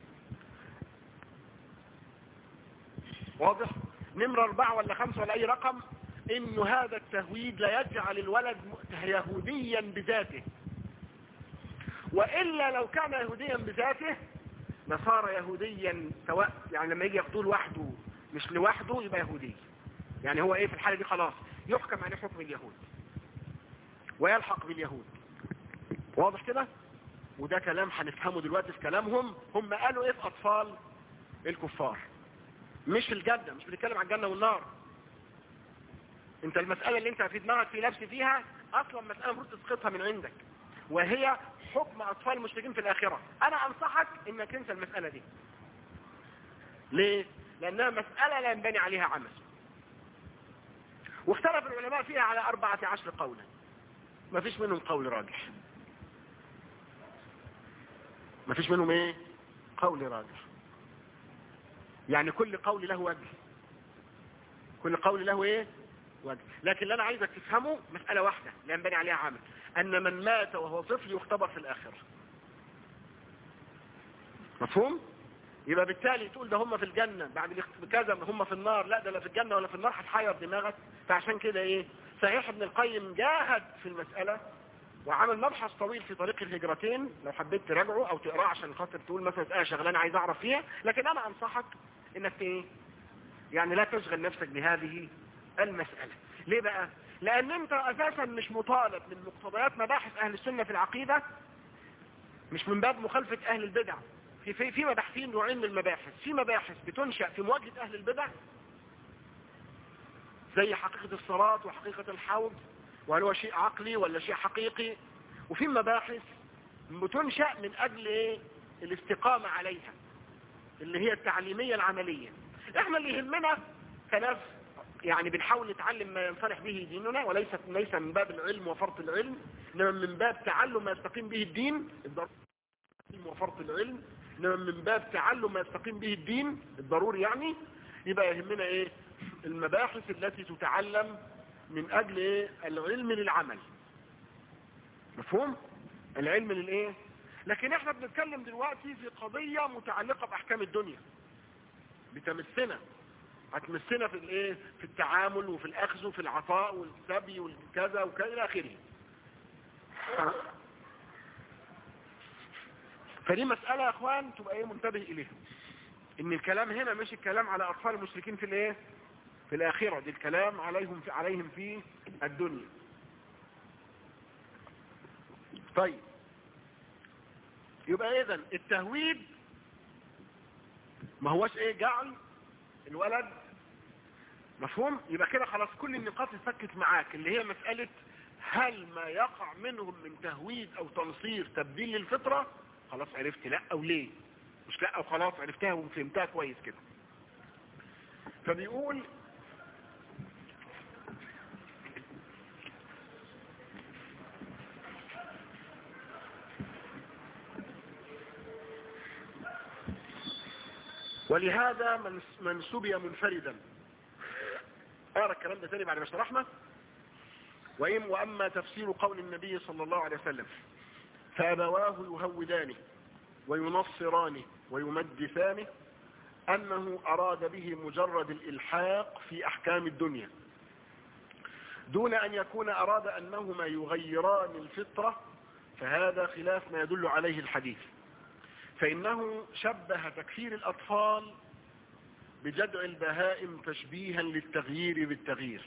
واضح؟ نمرة 4 ولا 5 ولا اي رقم، انه هذا التهويد لا يجعل الولد يهوديا بذاته، وإلا لو كان يهوديا بذاته لصار يهوديا، سواء يعني لما يجي يقتل وحده مش لوحده يبقى يهودي. يعني هو ايه في الحالة دي؟ خلاص يحكم عليه حكم اليهود ويلحق باليهود. واضح كده؟ وده كلام هنفهمه دلوقتي في كلامهم. هم قالوا ايه في اطفال الكفار؟ مش الجنة، مش بنتكلم عن الجنة والنار. انت المسألة اللي انت في دماغك في نفس فيها اصلا مسألة المفروض تسقطها من عندك، وهي حكم اطفال المشركين في الاخرة. انا انصحك انك تنسى المسألة دي. ليه؟ لانها مسألة لا ينبني عليها عمل، واختلف العلماء فيها على 14 قولا، ما فيش منهم قول راجح. ما فيش منهم ايه؟ قول راجح. يعني كل قول له وجه، كل قول له ايه؟ وجه. لكن اللي انا عايزك تفهمه مسألة واحدة لا ينبني عليها عمل، ان من مات وهو طفل يختبر في الاخرة. مفهوم؟ يبقى بالتالي تقول ده هم في الجنة بعد كذا، هم في النار، لا ده لا في الجنة ولا في النار، هتحير دماغك. فعشان كده ايه؟ صحيح ابن القيم جاهد في المسألة وعمل مبحث طويل في طريق الهجرتين، لو حبيت تراجعه او تقراه عشان خاطر تقول مثلا شغلانه عايز اعرف فيها. لكن انا انصحك انك ايه؟ يعني لا تشغل نفسك بهذه المسألة. ليه بقى؟ لان انت اساسا مش مطالب من مقتضيات مباحث اهل السنة في العقيدة، مش من باب مخالفة اهل البدع. في مباحثين نوعين من المباحث، في مباحث بتنشأ في مواجهة اهل البدع زي حقيقة الصلاة وحقيقة الحوض وهل هو شيء عقلي ولا شيء حقيقي، وفي مباحث بتنشأ من اجل ايه؟ الاستقامة عليها اللي هي التعليمية العملية. احنا اللي يهمنا كناس يعني بنحاول نتعلم ما ينصلح به ديننا، ليس من باب العلم وفرط العلم، انما من باب تعلم ما يستقيم به الدين وفرط العلم، انما من باب تعلم ما يستقيم به الدين الضروري يعني. يبقى يهمنا ايه؟ المباحث التي تتعلم من اجل ايه؟ العلم للعمل. مفهوم؟ العلم للايه؟ لكن احنا بنتكلم دلوقتي في قضية متعلقة باحكام الدنيا، بتمسنا، هتمسنا في الايه؟ في التعامل وفي الاخذ وفي العطاء والسبي والكذا وكذا الى اخره. فدي مسألة يا اخوان تبقى ايه؟ منتبه اليها، ان الكلام هنا مش الكلام على اطفال المشركين في الايه؟ في الاخرة، دي الكلام عليهم في الدنيا. طيب يبقى اذا التهويد ما هوش ايه؟ جعل الولد. مفهوم؟ يبقى كده خلاص كل النقاط اتفكت معاك، اللي هي مسألة هل ما يقع منهم من تهويد او تنصير تبديل للفطرة؟ خلاص عرفت لا او ليه، مش لا وخلاص عرفتها وفهمتها كويس كده. فبيقول ولهذا من سبي منفردا. اقرا الكلام ده تاني بعد ما شرحنا. واما تفسير قول النبي صلى الله عليه وسلم فابواه يهودانه وينصرانه ويمدثانه، انه اراد به مجرد الالحاق في احكام الدنيا دون ان يكون اراد انهما يغيران الفطرة، فهذا خلاف ما يدل عليه الحديث، فانه شبه تكفير الاطفال بجدع البهائم تشبيها للتغيير بالتغيير.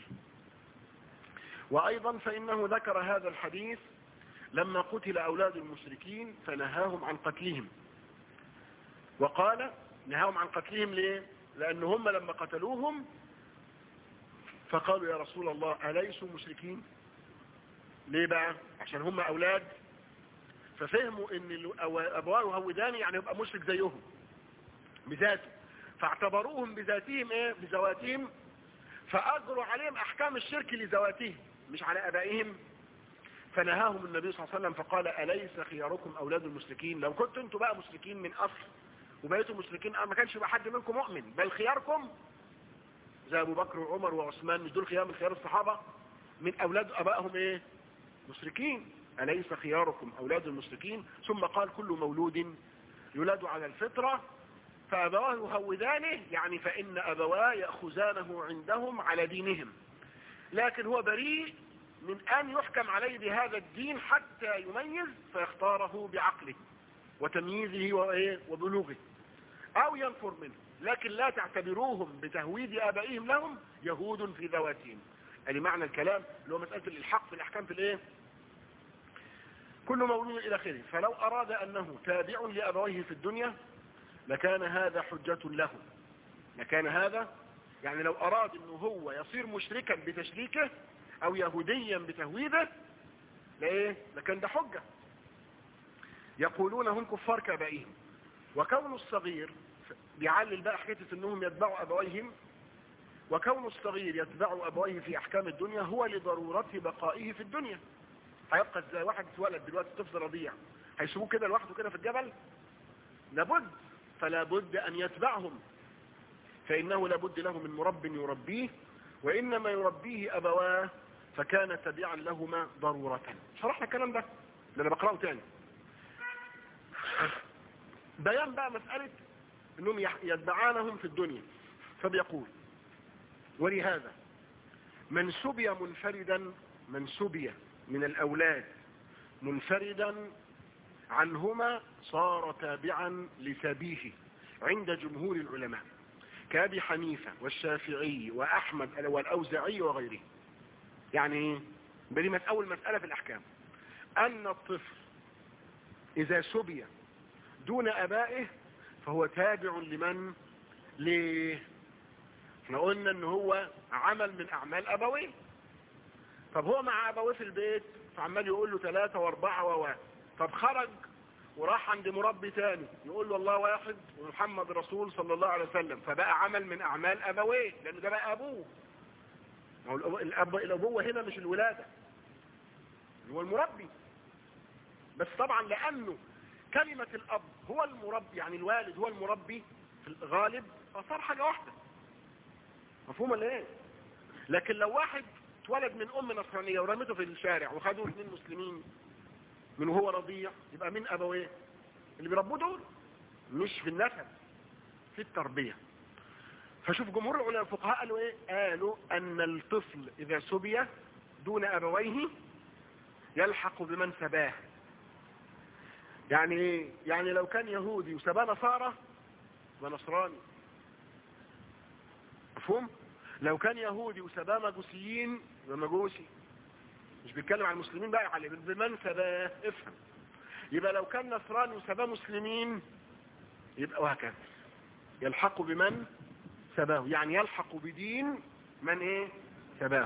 وايضا فانه ذكر هذا الحديث لما قتل اولاد المشركين فنهاهم عن قتلهم، وقال نهاهم عن قتلهم ليه؟ لان هم لما قتلوهم فقالوا يا رسول الله أليسوا مشركين؟ ليه بقى؟ عشان هم اولاد، ففهموا ان ابواه يهودان يعني يبقى مشرك زيهم بذاته، فاعتبروهم بذاتهم ايه؟ بذواتهم، فاجروا عليهم احكام الشرك لذواتهم مش على ابائهم. فنهاهم النبي صلى الله عليه وسلم فقال أليس خياركم اولاد المشركين؟ لو كنتوا انتوا بقى مشركين من اصل وبقيتوا مشركين ما كانش يبقى حد منكم مؤمن، بل خياركم زي ابو بكر وعمر وعثمان، مش دول خيار من خيار الصحابة من اولاد ابائهم ايه؟ مشركين. أليس خياركم اولاد المشركين؟ ثم قال كل مولود يولد على الفطرة فأبواه يهودانه، يعني فإن أبواه يأخذانه عندهم على دينهم، لكن هو بريء من أن يحكم عليه بهذا الدين حتى يميز فيختاره بعقله وتمييزه وبلوغه أو ينفر منه، لكن لا تعتبروهم بتهويد آبائهم لهم يهود في ذواتهم. يعني معنى الكلام اللي هو مسألة الإلحاق في الأحكام في الإيه؟ كل مولود إلى آخره. فلو أراد أنه تابع لأبويه في الدنيا لكان هذا حجة له، لكان هذا يعني لو أراد أنه هو يصير مشركا بتشريكه أو يهوديا بتهويده لكان ده حجة. يقولون هم كفار كابائهم، وكون الصغير بيعلل بقى حكاية أنهم يتبعوا أبويهم، وكون الصغير يتبع أبويه في أحكام الدنيا هو لضرورة بقائه في الدنيا. هيبقى زي واحد اتولد دلوقتي طفل رضيع هيسيبوه كده لوحده كده في الجبل؟ لابد، فلا بد أن يتبعهم، فإنه لابد له من مرب يربيه، وإنما يربيه أبواه فكان تبعا لهما ضرورة. شرحنا الكلام ده اللي أنا بقرأه تاني. بيان بقى مسألة أنهم يتبعانهم في الدنيا. فبيقول ولهذا من سبي منفردا، من سبي من الأولاد منفردا عنهما صار تابعا لسبيه عند جمهور العلماء كأبي حنيفة والشافعي وأحمد والأوزاعي وغيره. يعني بدي أول مسألة في الأحكام أن الطفل إذا سبي دون أبائه فهو تابع لمن؟ ليه؟ احنا قلنا ان هو عمل من أعمال أبويه. طب هو مع أبويه في البيت فعمال يقول له 3 و4 طب خرج وراح عند مربي تاني يقول له الله واحد ومحمد رسول صلى الله عليه وسلم، فبقى عمل من أعمال أبويه لأنه ده بقى أبوه. الأبوة هنا مش الولادة، هو المربي بس. طبعا لأنه كلمة الأب هو المربي، يعني الوالد هو المربي في الغالب، فصار حاجة واحدة. مفهوم ولا ايه؟ لكن لو واحد اتولد من أم نصرانية ورمته في الشارع وخدوه 2 مسلمين من وهو رضيع، يبقى من أبويه اللي بيربوه دول، مش في النسب، في التربية. فشوف جمهور العلماء الفقهاء قالوا ايه؟ قالوا ان الطفل اذا سبي دون ابويه يلحق بمن سباه. يعني ايه؟ يعني لو كان يهودي وسباه نصارى ونصراني. مفهوم؟ لو كان يهودي وسباه مجوسيين ومجوسي. مش بيتكلم عن المسلمين بقى، على بمن سباه. افهم. يبقى لو كان نصراني وسباه مسلمين يبقى وهكذا يلحق بمن سباه، يعني يلحق بدين من ايه؟ سباه،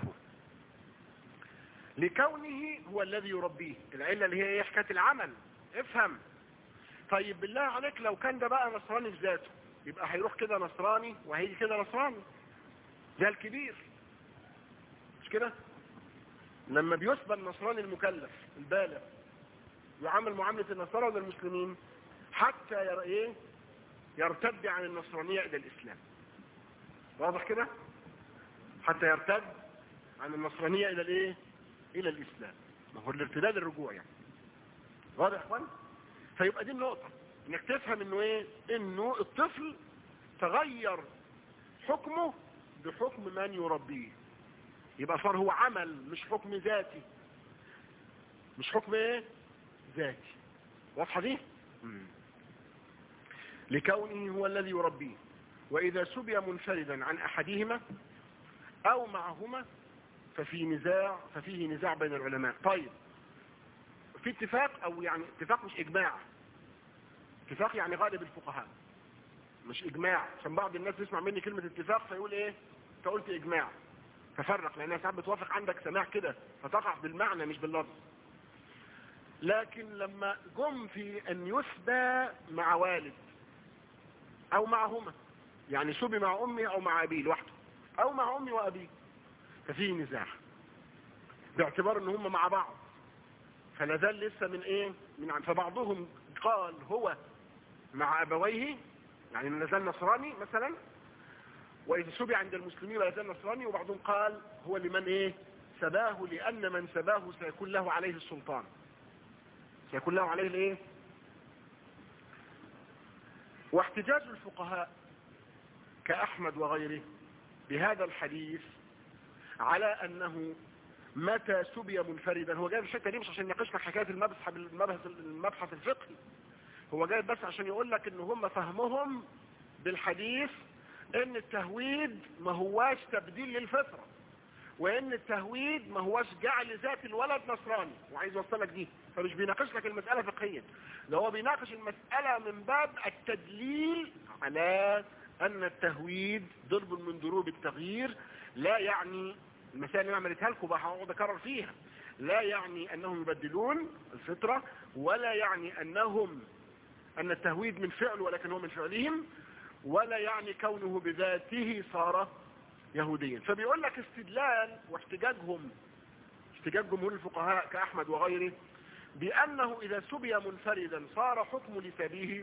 لكونه هو الذي يربيه. العلة اللي هي ايه؟ حكاية العمل. افهم. طيب بالله عليك لو كان ده بقى نصراني في ذاته، يبقى هيروح كده نصراني وهيجي كده نصراني. ده الكبير، مش كده؟ لما بيسبى النصراني المكلف البالغ يعامل معاملة النصارى ولا المسلمين؟ حتى يرتد عن النصرانية الى الاسلام. واضح كده؟ حتى يرتد عن النصرانية الى الايه؟ الى الاسلام. ما هو الارتداد الرجوع يعني. واضح يا اخوان؟ فيبقى دي النقطة، انك تفهم انه ايه؟ انه الطفل تغير حكمه بحكم من يربيه. يبقى صار هو عمل، مش حكم ذاتي. مش حكم ايه؟ ذاتي. واضحة دي؟ لكونه هو الذي يربيه. واذا سبي منفردا عن احدهما او معهما ففيه نزاع بين العلماء. طيب في اتفاق، او يعني اتفاق مش اجماع. اتفاق يعني غالب الفقهاء، مش اجماع. عشان بعض الناس يسمع مني كلمة اتفاق فيقول ايه؟ انت قلت اجماع. تفرق، لانها ساعات بتوافق عندك سماع كده فتقع بالمعنى مش باللفظ. لكن لما جم في ان يسبى مع والد او معهما، يعني سبي مع امي او مع ابيه لوحده او مع امي وابيه، ففيه نزاع باعتبار ان هم مع بعض، فلا زال لسه من ايه؟ فبعضهم قال هو مع ابويه، يعني لا زال نصراني مثلا، واذا سبي عند المسلمين لا زال نصراني. وبعضهم قال هو لمن ايه؟ سباه، لان من سباه سيكون له عليه السلطان، سيكون له عليه الايه؟ واحتجاج الفقهاء كأحمد وغيره بهذا الحديث على أنه متى سبي منفردا، هو جايب الحته دي مش عشان يناقشنا حكايه المبحث الفقهي، هو جايب بس عشان يقول لك ان هم فهمهم بالحديث ان التهويد ما هواش تبديل للفطره، وان التهويد ما هواش جعل ذات الولد نصراني، وعايز يوصلك دي. فمش بيناقش لك المساله فقهيا، ده هو بيناقش المساله من باب التدليل على ان التهويد ضرب من ضروب التغيير. لا يعني المسائل اللي انا عملتها لكم بقى هقعد اكرر فيها، لا يعني انهم يبدلون الفطره، ولا يعني ان التهويد من فعل ولكن هو من فعلهم، ولا يعني كونه بذاته صار يهوديا. فبيقول لك استدلال واحتجاجهم، احتجاج جمهور الفقهاء كأحمد وغيره بأنه إذا سبي منفردا صار حكم لسبيه،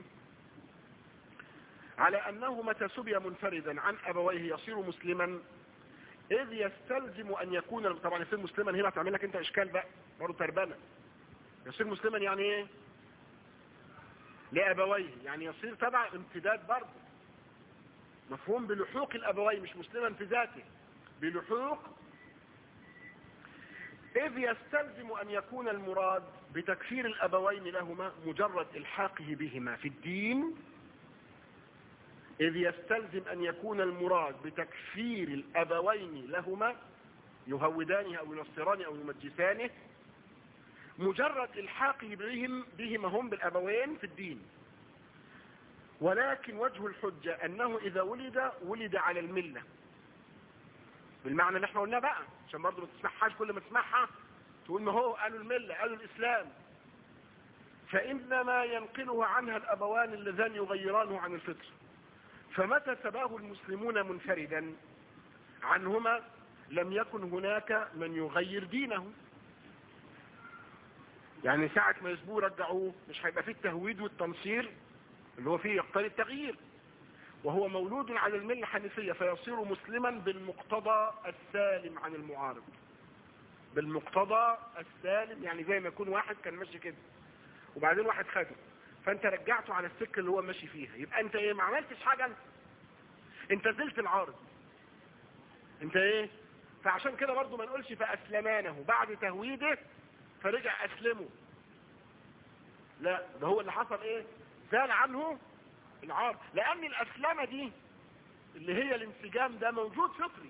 على أنه متى سبي منفردا عن أبويه يصير مسلما، إذ يستلزم أن يكون، طبعا يصير مسلما هنا تعمل لك أنت إشكال بقى برضه تربنة. يصير مسلما يعني إيه؟ لأبويه، يعني يصير تبع امتداد برضه، مفهوم بلحوق الأبوين، مش مسلما في ذاته، بلحوق. إذ يستلزم أن يكون المراد بتكفير الأبوين لهما مجرد إلحاقه بهما في الدين. إذ يستلزم أن يكون المراد بتكفير الأبوين لهما، يهودانه أو ينصرانه أو يمجسانه، مجرد إلحاقه بهما هم بالأبوين في الدين. ولكن وجه الحجة أنه إذا ولد على الملة، بالمعنى اللي احنا قلناه بقى، عشان برضه ما تسمعهاش كل ما تسمعها تقول ما هو قالوا الملة قالوا الإسلام، فإنما ينقله عنها الأبوان اللذان يغيرانه عن الفطر. فمتى سباه المسلمون منفردا عنهما لم يكن هناك من يغير دينه. يعني ساعة ما يسبوه رجعوه مش هيبقى فيه التهويد والتنصير اللي هو فيه يقتضي التغيير، وهو مولود على الملة الحنيفية فيصير مسلما بالمقتضى السالم عن المعارض. بالمقتضى السالم يعني زي ما يكون واحد كان ماشي كده وبعدين واحد خده فانت رجعته على السكة اللي هو ماشي فيها، يبقى انت ايه؟ ما عملتش حاجة، انت زلت العارض، انت ايه؟ فعشان كده برضو ما نقولش فأسلمانه بعد تهويده فرجع أسلمه، لا، ده هو اللي حصل ايه؟ زال عنه العار، لأن الأسلمة دي اللي هي الانسجام ده موجود فطري.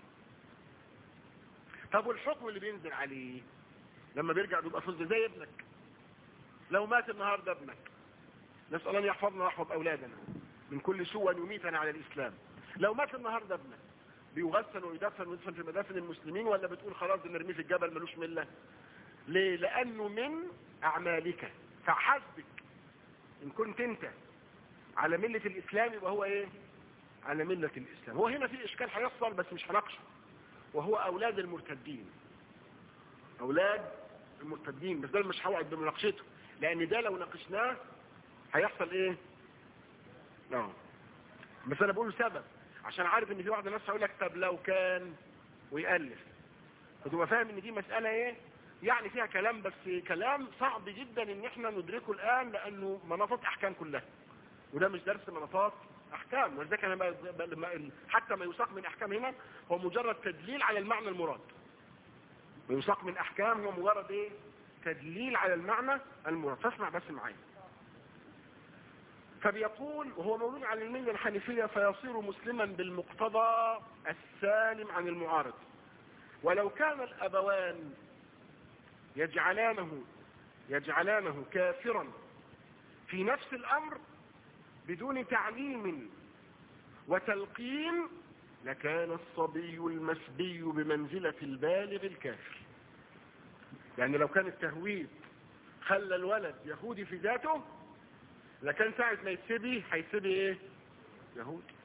طب والحكم اللي بينزل عليه لما بيرجع بيبقى فضل زي ابنك. لو مات النهارده ابنك، نسأل أن يحفظنا ويحفظ أولادنا من كل سوء وأن يميتنا على الإسلام. لو مات النهارده ابنك بيغسل ويدفن ويدفن في مدافن المسلمين، ولا بتقول خلاص ده نرميه في الجبل ملوش ملة؟ ليه؟ لأنه من أعمالك، فحسبك إن كنت أنت على ملة الإسلام يبقى هو إيه؟ على ملة الإسلام. هو هنا في إشكال هيحصل بس مش هناقشه، وهو أولاد المرتدين. أولاد المرتدين، بس ده مش هوعد بمناقشته، لأن ده لو ناقشناه هيحصل إيه؟ بس أنا بقول سبب عشان عارف إن في واحد الناس هيقول لك طب لو كان ويألف، فتبقى فاهم إن دي مسألة إيه؟ يعني فيها كلام، بس كلام صعب جدا إن إحنا ندركه الآن لأنه مناطات أحكام كلها، وده مش درس مناطات أحكام. ولذلك أنا حتى ما يساق من أحكام هنا هو مجرد تدليل على المعنى المراد. ما يساق من أحكام هو مجرد إيه؟ تدليل على المعنى المراد. فاسمع بس معايا. فبيقول وهو مولود على الملة الحنيفية فيصير مسلما بالمقتضى السالم عن المعارض. ولو كان الأبوان يجعلانه كافرا في نفس الأمر بدون تعليم وتلقين لكان الصبي المسبي بمنزلة البالغ الكافر. يعني لو كان التهويد خلى الولد يهودي في ذاته لكان ساعة ما يتسبي هيتسبي ايه؟ يهودي.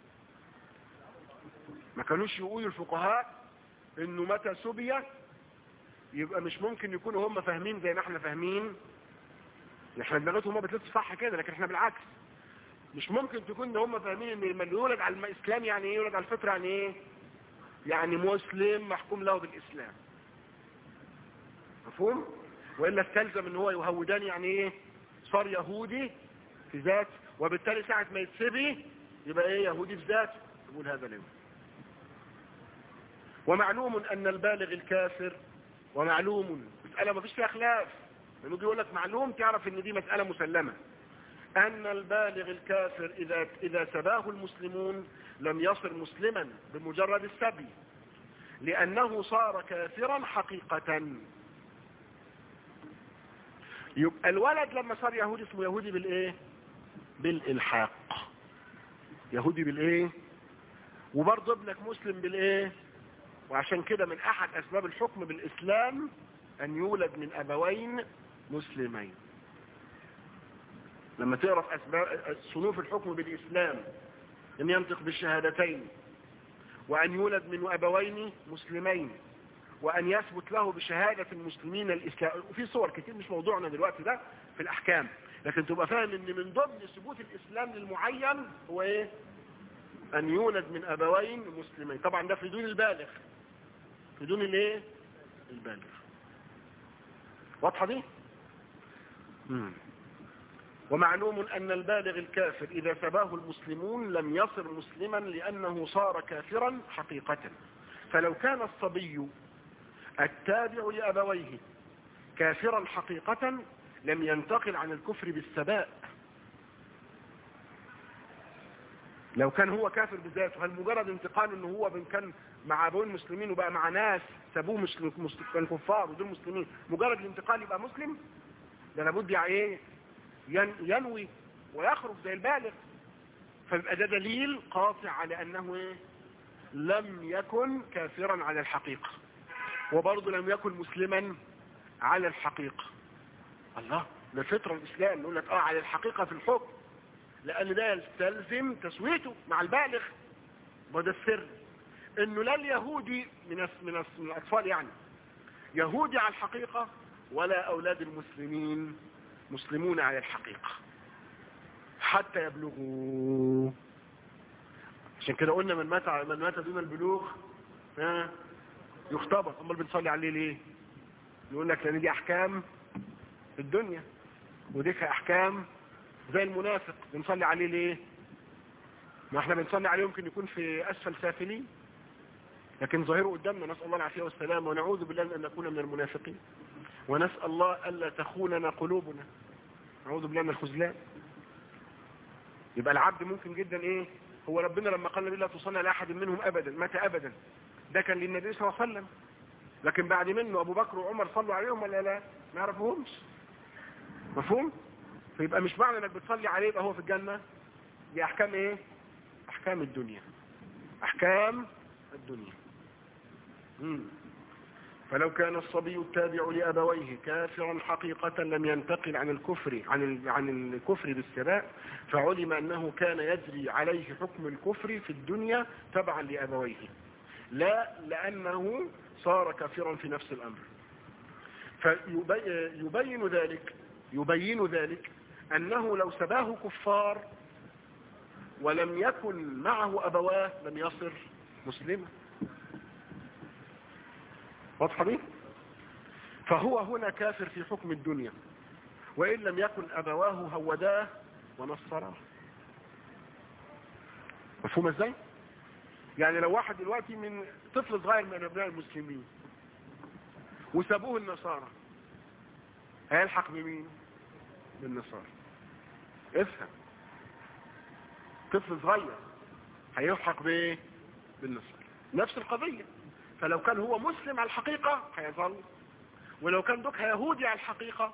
ما كانوش يقولوا الفقهاء انه متى سبي يبقى مش ممكن يكونوا هم فاهمين زي ما احنا فاهمين. احنا دماغتهم ما بتلبس صح كده، لكن احنا بالعكس. مش ممكن تكون هم فاهمين ان لما يولد على الاسلام يعني ايه؟ يولد على الفطره يعني ايه؟ يعني مسلم محكوم له بالاسلام. مفهوم؟ والا استلزم ان هو يهودان يعني ايه؟ صار يهودي في ذاته، وبالتالي ساعة ما يتسبي يبقى ايه؟ يهودي في ذاته. يقول هذا ليه؟ ومعلوم ان البالغ الكافر، ومعلوم مسألة ما فيش فيها خلاف، لانه بيقول لك معلوم تعرف ان دي مسألة مسلمة، ان البالغ الكافر اذا سباه المسلمون لم يصر مسلما بمجرد السبي، لانه صار كافرا حقيقة. يبقى الولد لما صار يهودي اسمه يهودي بالايه؟ بالالحاق. يهودي بالايه؟ وبرضه ابنك مسلم بالايه؟ وعشان كده من احد اسباب الحكم بالاسلام ان يولد من ابوين مسلمين. لما تعرف اسباب صنوف الحكم بالاسلام ان ينطق بالشهادتين، وان يولد من ابوين مسلمين، وان يثبت له بشهادة المسلمين الاسلام. وفي صور كتير مش موضوعنا دلوقتي ده في الاحكام، لكن تبقى فاهم ان من ضمن ثبوت الاسلام للمعين هو ايه؟ ان يولد من ابوين مسلمين. طبعا ده في دون البالغ، في دون الايه؟ البالغ. واضحه دي؟ ومعلوم ان البالغ الكافر اذا سباه المسلمون لم يصر مسلما لانه صار كافرا حقيقة. فلو كان الصبي التابع لابويه كافرا حقيقة لم ينتقل عن الكفر بالسباء. لو كان هو كافر بذاته، هل مجرد انتقال انه هو كان مع ابوين مسلمين وبقى مع ناس سابوه مش كان كفار ودول مسلمين، مجرد الانتقال يبقى مسلم؟ ده لابد يعني ايه؟ ينوي ويخرج زي البالغ. فيبقى ده دليل قاطع على انه ايه؟ لم يكن كافرا على الحقيقة، وبرضه لم يكن مسلما على الحقيقة. الله، ده فطرة الاسلام نقول لك على الحقيقة في الحكم، لان ده يستلزم تسويته مع البالغ، وده السر. انه لا اليهودي من الاطفال يعني يهودي على الحقيقة، ولا اولاد المسلمين مسلمون على الحقيقة حتى يبلغوا. عشان كده قلنا من مات دون البلوغ يختبر. امال بنصلي عليه ليه؟ يقول لك لان دي احكام في الدنيا ودي احكام زي المنافق. بنصلي عليه ليه؟ ما احنا بنصلي عليه يمكن يكون في اسفل سافلين، لكن ظاهره قدامنا، نسأل الله العافية والسلام، ونعوذ بالله ان نكون من المنافقين، ونسأل الله الا تخوننا قلوبنا، نعوذ بالله من الخذلان. يبقى العبد ممكن جدا ايه، هو ربنا لما قال لا تصلي على احد منهم ابدا، متى ابدا؟ ده كان للنبي صلى الله عليه وسلم، لكن بعد منه ابو بكر وعمر صلوا عليهم ولا لا؟ ما يعرفوهمش. مفهوم؟ فيبقى مش معنى انك بتصلي عليه يبقى هو في الجنة. دي احكام ايه؟ احكام الدنيا، احكام الدنيا. فلو كان الصبي التابع لأبويه كافرا حقيقة لم ينتقل عن الكفر بالسباء، فعلم أنه كان يجري عليه حكم الكفر في الدنيا تبعا لأبويه، لا لأنه صار كافرا في نفس الأمر. يبين ذلك أنه لو سباه كفار ولم يكن معه أبواه لم يصر مسلما. واضح دي؟ فهو هنا كافر في حكم الدنيا وإن لم يكن أبواه هوداه ونصراه. مفهوم ازاي؟ يعني لو واحد دلوقتي من طفل صغير من أبناء المسلمين وسابوه النصارى، هيلحق بمين؟ بالنصارى. افهم، طفل صغير هيلحق بايه؟ بالنصارى. نفس القضية. فلو كان هو مسلم على الحقيقة هيظل، ولو كان دوك يهودي على الحقيقة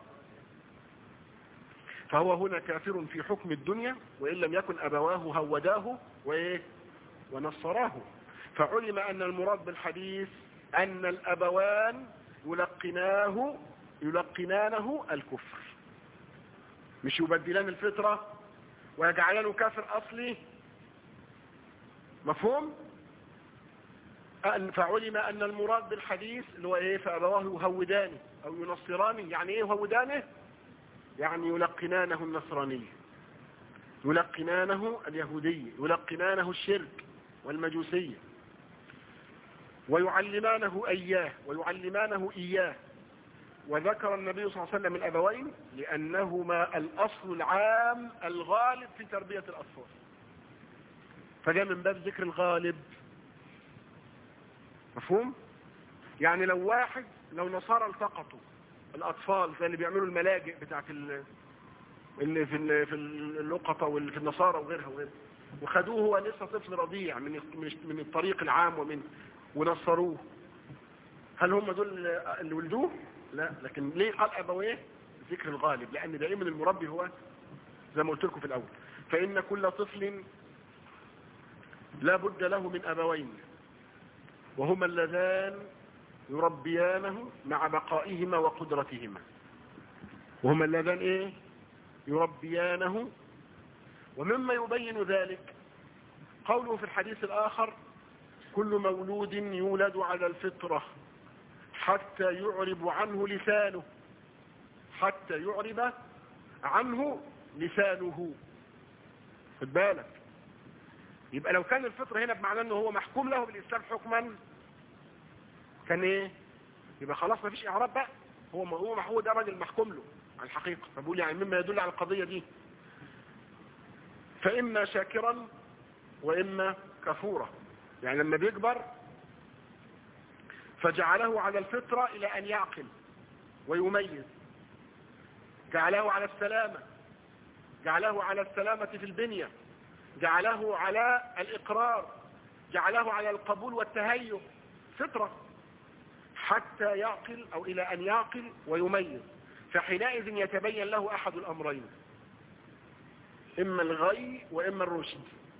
فهو هنا كافر في حكم الدنيا وإن لم يكن أبواه هوداه ونصراه. فعلم أن المراد بالحديث أن الأبوان يلقنانه الكفر، مش يبدلان الفطرة ويجعلانه كافر أصلي. مفهوم؟ فعلم أن المراد بالحديث اللي هو إيه؟ فأبواه يهودانه أو ينصرانه. يعني إيه يهودانه؟ يعني يلقنانه النصرانية، يلقنانه اليهودية، يلقنانه الشرك والمجوسية، ويعلمانه إياه. وذكر النبي صلى الله عليه وسلم الأبوين لأنهما الأصل العام الغالب في تربية الأطفال، فجاء من باب ذكر الغالب. مفهوم؟ يعني لو نصارى التقطوا الأطفال زي اللي بيعملوا الملاجئ بتاعت اللي في اللقطة واللي في النصارى وغيرها وخدوه هو لسه طفل رضيع من الطريق العام ونصروه، هل هم دول اللي ولدوه؟ لا. لكن ليه قال أبويه؟ ذكر الغالب، لأن دائما المربي هو زي ما قلت لكم في الأول، فإن كل طفل لا بد له من أبوين وهما اللذان يربيانه مع بقائهما وقدرتهما. وهما اللذان ايه؟ يربيانه. ومما يبين ذلك قوله في الحديث الآخر كل مولود يولد على الفطرة حتى يعرب عنه لسانه. خد بالك، يبقى لو كان الفطرة هنا بمعنى انه هو محكوم له بالإسلام حكما كان ايه؟ يبقى خلاص ما فيش اعراب بقى، هو ده راجل محكوم له على الحقيقة. فبقول يعني مما يدل على القضية دي فإما شاكرا وإما كفورا. يعني لما بيكبر فجعله على الفطرة إلى أن يعقل ويميز، جعله على السلامة في البنية، جعله على الإقرار، جعله على القبول والتهيؤ، فطرة، حتى يعقل أو إلى أن يعقل ويميز. فحينئذ يتبين له أحد الأمرين، إما الغي وإما الرشد.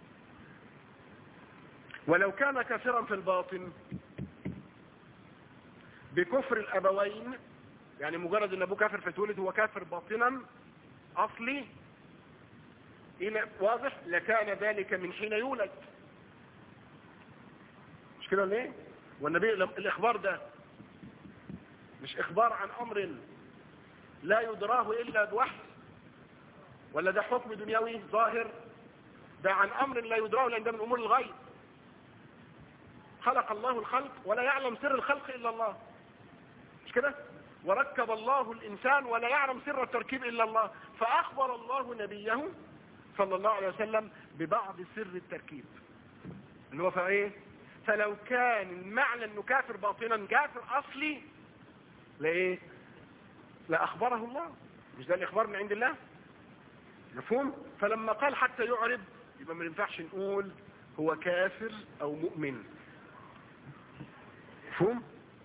ولو كان كافرا في الباطن بكفر الأبوين، يعني مجرد أن أبوه كافر فتولد هو كافر باطنا أصلي، واضح، لكان ذلك من حين يولد. مش كده ليه؟ والنبي الإخبار ده مش إخبار عن أمر لا يدراه إلا بوحي، ولا ده حكم دنيوي ظاهر؟ ده عن أمر لا يدراه لأن ده من أمور الغيب. خلق الله الخلق ولا يعلم سر الخلق إلا الله، مش كده؟ وركب الله الإنسان ولا يعلم سر التركيب إلا الله، فأخبر الله نبيه صلى الله عليه وسلم ببعض سر التركيب اللي هو فايه. فلو كان المعنى انه كافر باطنا كافر اصلي لايه؟ لا اخبره الله، مش ده الاخبار من عند الله؟ مفهوم؟ فلما قال حتى يعرب يبقى ما ينفعش نقول هو كافر او مؤمن. مفهوم؟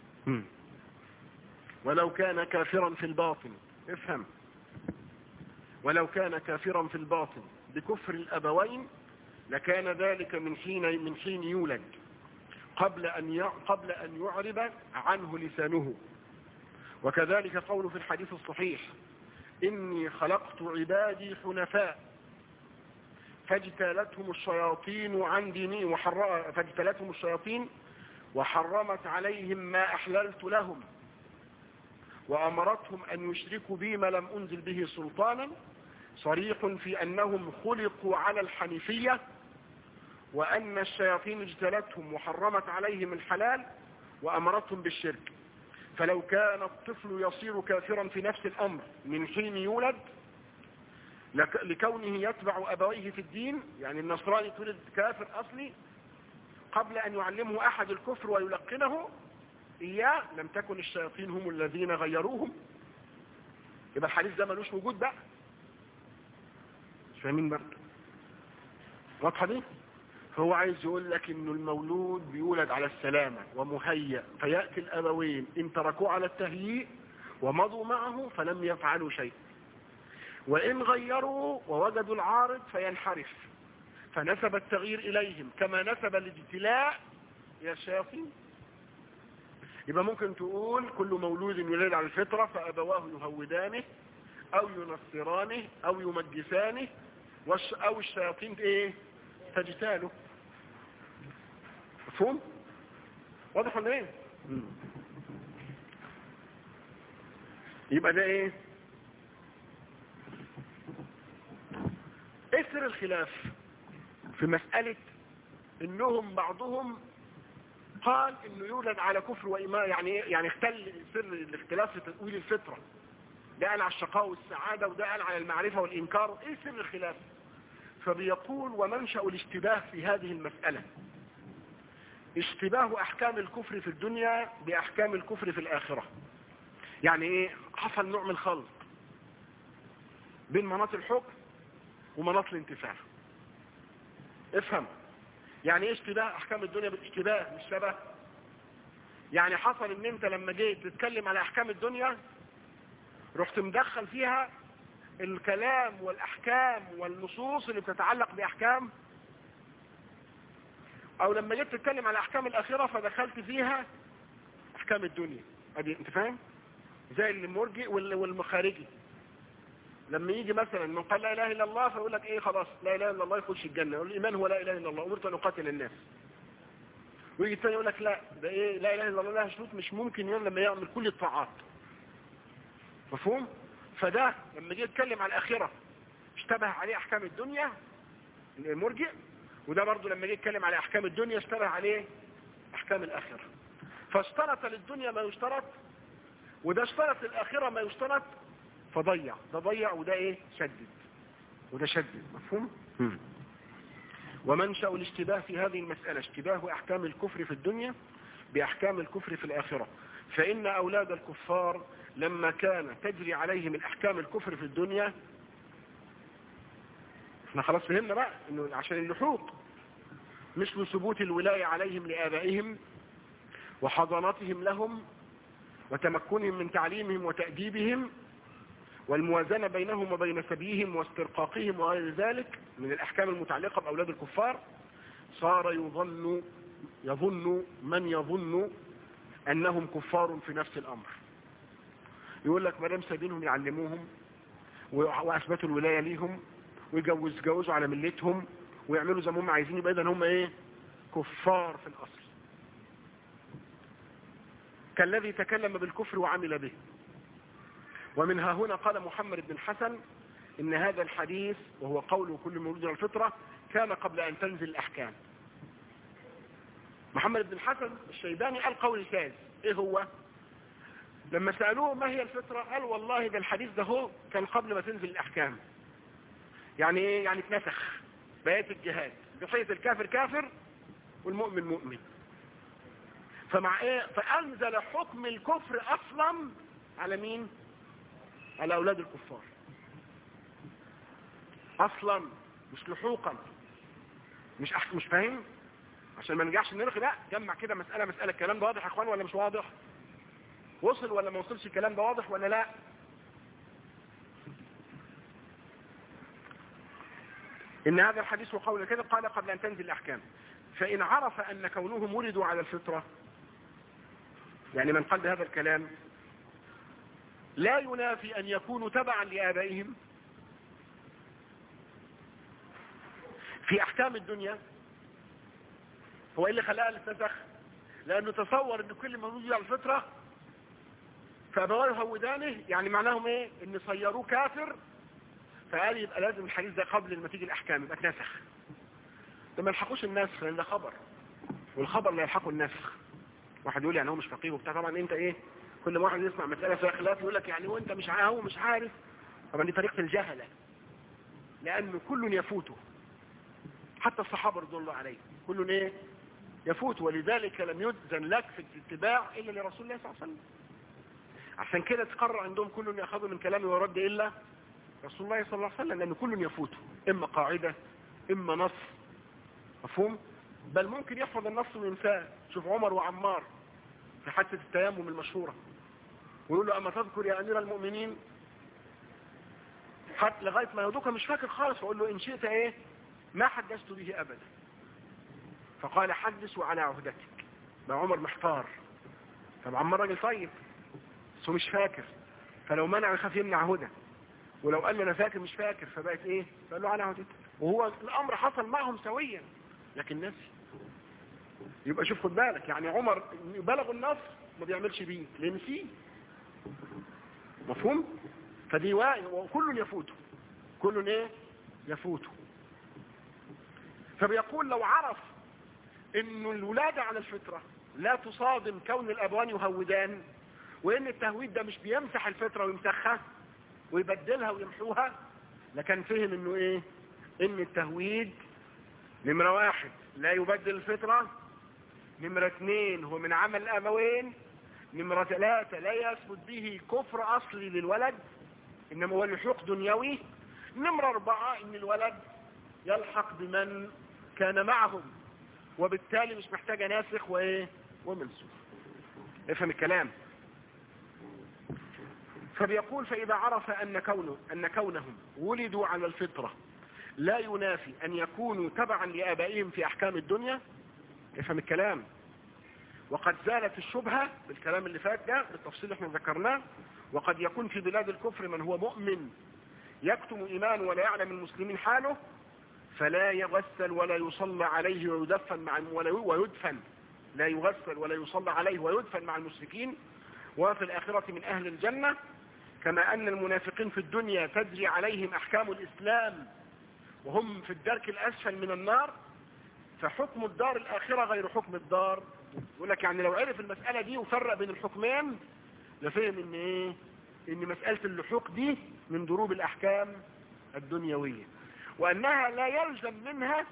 ولو كان كافرا في الباطن، افهم، ولو كان كافرا في الباطن بكفر الابوين لكان ذلك من حين يولد قبل أن يعرب عنه لسانه. وكذلك قوله في الحديث الصحيح: إني خلقت عبادي حنفاء فاجتالتهم الشياطين عن ديني فاجتالتهم الشياطين وحرمت عليهم ما أحللت لهم وأمرتهم أن يشركوا بي ما لم أنزل به سلطانا، صريح في أنهم خلقوا على الحنيفية، وأن الشياطين اجتلتهم وحرمت عليهم الحلال وأمرتهم بالشرك. فلو كان الطفل يصير كافرا في نفس الأمر من حين يولد لكونه يتبع أبويه في الدين، يعني النصراني تولد كافر أصلي قبل أن يعلمه أحد الكفر ويلقنه إياه، لم تكن الشياطين هم الذين غيروهم. يبقى الحديث ده ملوش وجود بقى. مش فاهمين بقى؟ واضحة دي؟ فهو عايز يقول لك انه المولود بيولد على السلامة ومهيأ، فيأتي الأبوين إن تركوه على التهيئ ومضوا معه فلم يفعلوا شيء، وإن غيروا ووجدوا العارض فينحرف، فنسب التغيير إليهم كما نسب الاجتلاء إلى الشياطين. يبقى ممكن تقول كل مولود يولد على الفطرة فأبواه يهودانه أو ينصرانه أو يمجسانه أو الشياطين إيه؟ تجتاله. مفهوم؟ واضح ولا ايه؟ يبقى ده ايه؟ ايه سر الخلاف في مسألة انهم بعضهم قال انه يولد على كفر وإيمان، يعني اختل سر الاختلاف في تأويل الفطرة. ده قال على الشقاء والسعادة وده قال على المعرفة والإنكار. ايه سر الخلاف؟ فبيقول: ومنشأ الاشتباه في هذه المسألة اشتباه أحكام الكفر في الدنيا بأحكام الكفر في الآخرة. يعني ايه؟ حصل نوع من الخلط بين مناط الحكم ومناط الانتفاع. افهم يعني ايه اشتباه احكام الدنيا بالاشتباه مش شبه. يعني حصل ان انت لما جيت تتكلم على احكام الدنيا رحت مدخل فيها الكلام والاحكام والنصوص اللي بتتعلق باحكام، او لما جيت تتكلم على احكام الاخره فدخلت فيها احكام الدنيا. ادي انت فاهم؟ زي المرجئ والمخارجي لما يجي مثلا من قال لا اله الا الله فيقول لك ايه؟ خلاص لا اله الا الله يخش الجنه، يقول الايمان هو لا اله الا الله امرت ان اقاتل الناس. ويجي الثاني يقول لك لا ده ايه؟ لا اله الا الله لها شروط مش ممكن يوم لما يعمل كل الطاعات. مفهوم؟ فده لما جه يتكلم على الاخره اشتبه عليه احكام الدنيا المرجئ، وده برضه لما جه يتكلم على احكام الدنيا اشتبه عليه احكام الاخره. فاشترط للدنيا ما يشترط وده اشترط للاخره ما يشترط، فضيع. ده ضيع وده ايه؟ شدد وده شدد. مفهوم؟ ومنشأ الاشتباه في هذه المسألة اشتباه احكام الكفر في الدنيا باحكام الكفر في الاخره. فان اولاد الكفار لما كان تجري عليهم الاحكام الكفر في الدنيا، احنا خلاص فهمنا بقى انه عشان اللحوق، مثل ثبوت الولاية عليهم لآبائهم وحضانتهم لهم وتمكنهم من تعليمهم وتأديبهم والموازنة بينهم وبين سبيهم واسترقاقهم وغير ذلك من الأحكام المتعلقة بأولاد الكفار، صار يظن من يظن أنهم كفار في نفس الأمر. يقول لك ما دام سابينهم يعلموهم وأثبتوا الولاية ليهم ويجوزوا على ملتهم ويعملوا زي ما هم عايزين، يبقى إذن هم إيه؟ كفار في الأصل. كالذي تكلم بالكفر وعمل به. ومنها هنا قال محمد بن الحسن إن هذا الحديث وهو قول كل مولود على الفطرة كان قبل أن تنزل الأحكام. محمد بن الحسن الشيباني قال قول شاذ. إيه هو؟ لما سألوه ما هي الفطرة قال والله ده الحديث ده هو كان قبل ما تنزل الأحكام. يعني إيه؟ يعني اتنسخ بقية الجهاد بحيث الكافر كافر والمؤمن مؤمن. فمع إيه؟ فأنزل حكم الكفر أصلا على مين؟ على أولاد الكفار أصلا، مش لحوقا. مش فاهم؟ عشان ما نرجعش نرغي. لا، جمع كده مسألة الكلام ده واضح يا اخوان ولا مش واضح؟ وصل ولا ما وصلش الكلام ده؟ واضح ولا لا؟ إن هذا الحديث وقول كذا قال قبل أن تنزل الأحكام. فإن عرف أن كونهم ولدوا على الفطرة، يعني من قال بهذا الكلام لا ينافي أن يكونوا تبعا لآبائهم في أحكام الدنيا. هو إيه اللي خلاها الفسخ؟ لأنه تصور أن كل من ولد على الفطرة فأبواه يهودانه، يعني معناهم إيه؟ أن صيروه كافر، فقال يبقى لازم الحديث ده قبل ما تيجي الأحكام يبقى اتنسخ. ده ما يلحقوش النسخ لأن ده خبر، والخبر لا يلحقه النسخ. واحد يقول يعني هو مش فقيه وبتاع. طبعا انت ايه، كل ما واحد يسمع مسألة فيها خلاف يقول لك يعني وانت مش هو مش عارف. طبعا دي طريقة الجهلة، لأنه كل يفوته، حتى الصحابة رضي الله عليهم كل ايه يفوت. ولذلك لم يؤذن لك في الاتباع إلا لرسول الله صلى الله عليه وسلم. عشان كده تقرر عندهم كل يأخذ من كلامه ورد إلا رسول الله صلى الله عليه وسلم، لأن كل يفوته إما قاعدة إما نص. مفهوم؟ بل ممكن يحفظ النص وينساه. شوف عمر وعمار في حادثة التيمم المشهورة، ويقول له أما تذكر يا أمير المؤمنين، حتى لغاية ما يدوك مش فاكر خالص، ويقول له إن شئت إيه ما حدثت به أبدا. فقال حدث وعلى عهدتك. ما عمر محتار. طب عمار راجل طيب بس هو مش فاكر، فلو منع يخاف يمنع هدى، ولو قال له أنا فاكر مش فاكر فبقت إيه؟ فقال له على عهدتك. وهو الأمر حصل معهم سويا لكن نسي. يبقى شوف خد بالك، يعني عمر بلغ النص ما بيعملش بيه ليه؟ نسيه. مفهوم؟ فدي وكل يفوته، كل ايه يفوته. فبيقول لو عرف انه الولادة على الفطرة لا تصادم كون الابوان يهودان، وان التهويد ده مش بيمسح الفطرة ويمسخها ويبدلها ويمحوها، لكان فهم انه ايه؟ ان التهويد نمرة واحد لا يبدل الفطرة، نمرة اثنين هو من عمل الابوين، نمرة ثلاثة لا يثبت به كفر اصلي للولد انما هو لحوق دنيوي، نمرة اربعة ان الولد يلحق بمن كان معهم وبالتالي مش محتاجة ناسخ وايه ومنسوخ. افهم الكلام. فبيقول فاذا عرف ان كونهم ولدوا على الفطرة لا ينافي ان يكونوا تبعا لآبائهم في احكام الدنيا. افهم الكلام. وقد زالت الشبهة بالكلام اللي فات ده بالتفصيل اللي احنا ذكرناه. وقد يكون في بلاد الكفر من هو مؤمن يكتم إيمانه ولا يعلم المسلمين حاله، فلا يغسل ولا يصلى عليه ويدفن ويدفن لا يغسل ولا يصلى عليه ويدفن مع المشركين، وفي الآخرة من أهل الجنة. كما أن المنافقين في الدنيا تجري عليهم أحكام الإسلام وهم في الدرك الأسفل من النار، فحكم الدار الآخرة غير حكم الدار. يقول لك يعني لو عرف المسألة دي وفرق بين الحكمين لفهم ان ايه؟ ان مسألة اللحوق دي من ضروب الأحكام الدنيوية، وأنها لا يلزم منها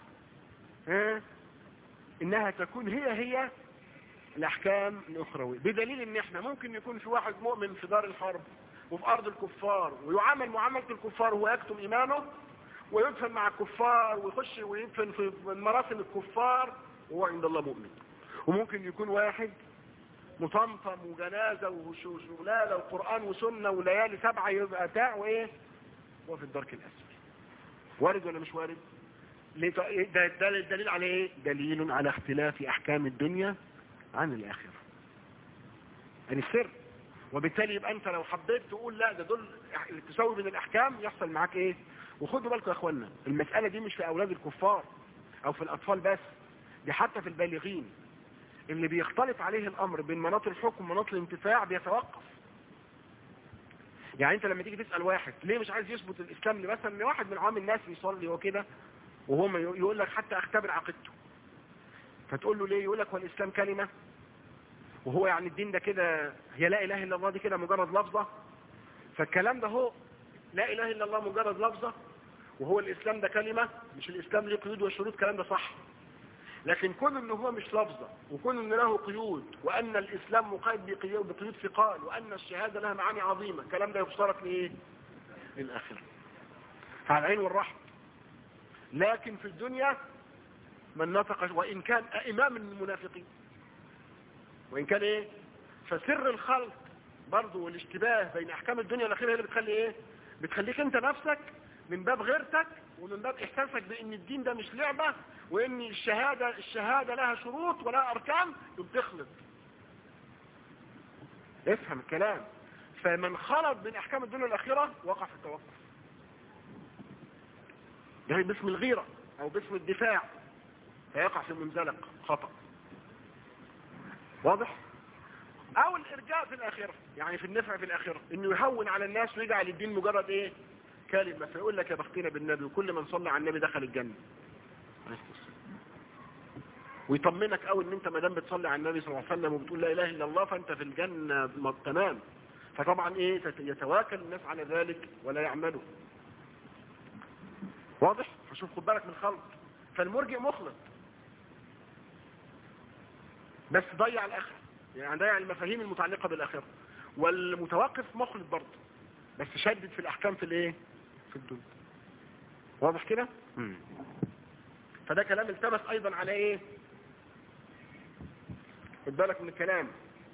انها تكون هي الأحكام الأخروية. بدليل ان احنا ممكن يكون في واحد مؤمن في دار الحرب وفي أرض الكفار ويعامل معاملة الكفار وهو يكتم إيمانه ويدفن مع الكفار ويخش ويدفن في مراسم الكفار وهو عند الله مؤمن. وممكن يكون واحد مطمطم وجنازة وشغلالة وقرآن وسنة وليالي 7 يبقى تاع وايه وفي الدرك الأسفل. وارد ولا مش وارد؟ ده الدليل على ايه؟ دليل على اختلاف أحكام الدنيا عن الآخرة، يعني السر. وبالتالي يبقى انت لو حبيت تقول لا ده دول التساوي بين الأحكام يحصل معاك ايه؟ وخدوا بالكم يا اخوانا المسألة دي مش في أولاد الكفار أو في الأطفال بس، دي حتى في البالغين. اللي بيختلط عليه الامر بين مناط الحكم ومناط الانتفاع بيتوقف. يعني انت لما تيجي تسأل واحد ليه مش عايز يثبت الاسلام مثلا، واحد من عوام الناس يصلي وكده وهو يقول لك حتى اختبر عقيدته، فتقول له ليه؟ يقول لك هو الاسلام كلمة، وهو يعني الدين ده كده، هي لا اله الا الله دي كده مجرد لفظة. فالكلام ده هو لا اله الا الله مجرد لفظة، وهو الاسلام ده كلمة، مش الاسلام له قيود وشروط. الكلام ده صح، لكن كون انه هو مش لفظة، وكون انه له قيود، وان الاسلام مقيد بقيود ثقال، وان الشهادة لها معاني عظيمة، الكلام ده يبصرك لايه؟ للاخرة، على العين والرحم. لكن في الدنيا من نطق، وان كان امام المنافقين، وان كان ايه، فسر الخلق برضه والاشتباه بين احكام الدنيا والاخره هي اللي بتخلي ايه؟ بتخليك انت نفسك من باب غيرتك ومن باب احساسك بان الدين ده مش لعبة، وان الشهادة لها شروط ولها اركان، بتخلط. افهم الكلام. فمن خلط بين احكام الدنيا والاخره وقع في التوقف، يعني باسم الغيرة او باسم الدفاع، فيقع في منزلق خطأ. واضح؟ او الارجاء في الاخرة، يعني في النفع في الاخرة، انه يهون على الناس ويجعل الدين مجرد ايه؟ كلمة، فيقول لك يا بختنا بالنبي وكل من صلى على النبي دخل الجنة، ويطمنك قوي ان انت ما دام بتصلي على النبي صلى الله عليه وسلم وبتقول لا اله الا الله فانت في الجنة تمام. فطبعا ايه، يتواكل الناس على ذلك ولا يعملوا. واضح؟ فشوف، خد بالك من الخلط. فالمرجئ مخلط بس ضيع الاخره، يعني ضيع المفاهيم المتعلقة بالاخره. والمتوقف مخلط برضه بس شدد في الاحكام في الايه؟ في الدنيا. واضح كده؟ فده كلام التبس ايضا على ايه؟ خد بالك من الكلام.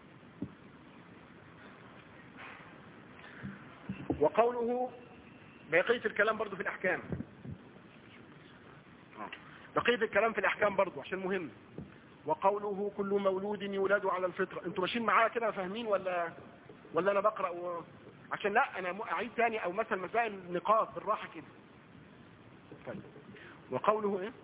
وقوله بقية الكلام برضو في الأحكام، بقية الكلام في الأحكام برضو عشان مهم. وقوله كل مولود يولد على الفطرة. انتوا ماشيين معايا كده فاهمين ولا أنا بقرأ عشان لا أنا أعيد تاني، أو مثلا مسائل نقاط بالراحة كده. طيب. وقوله ايه؟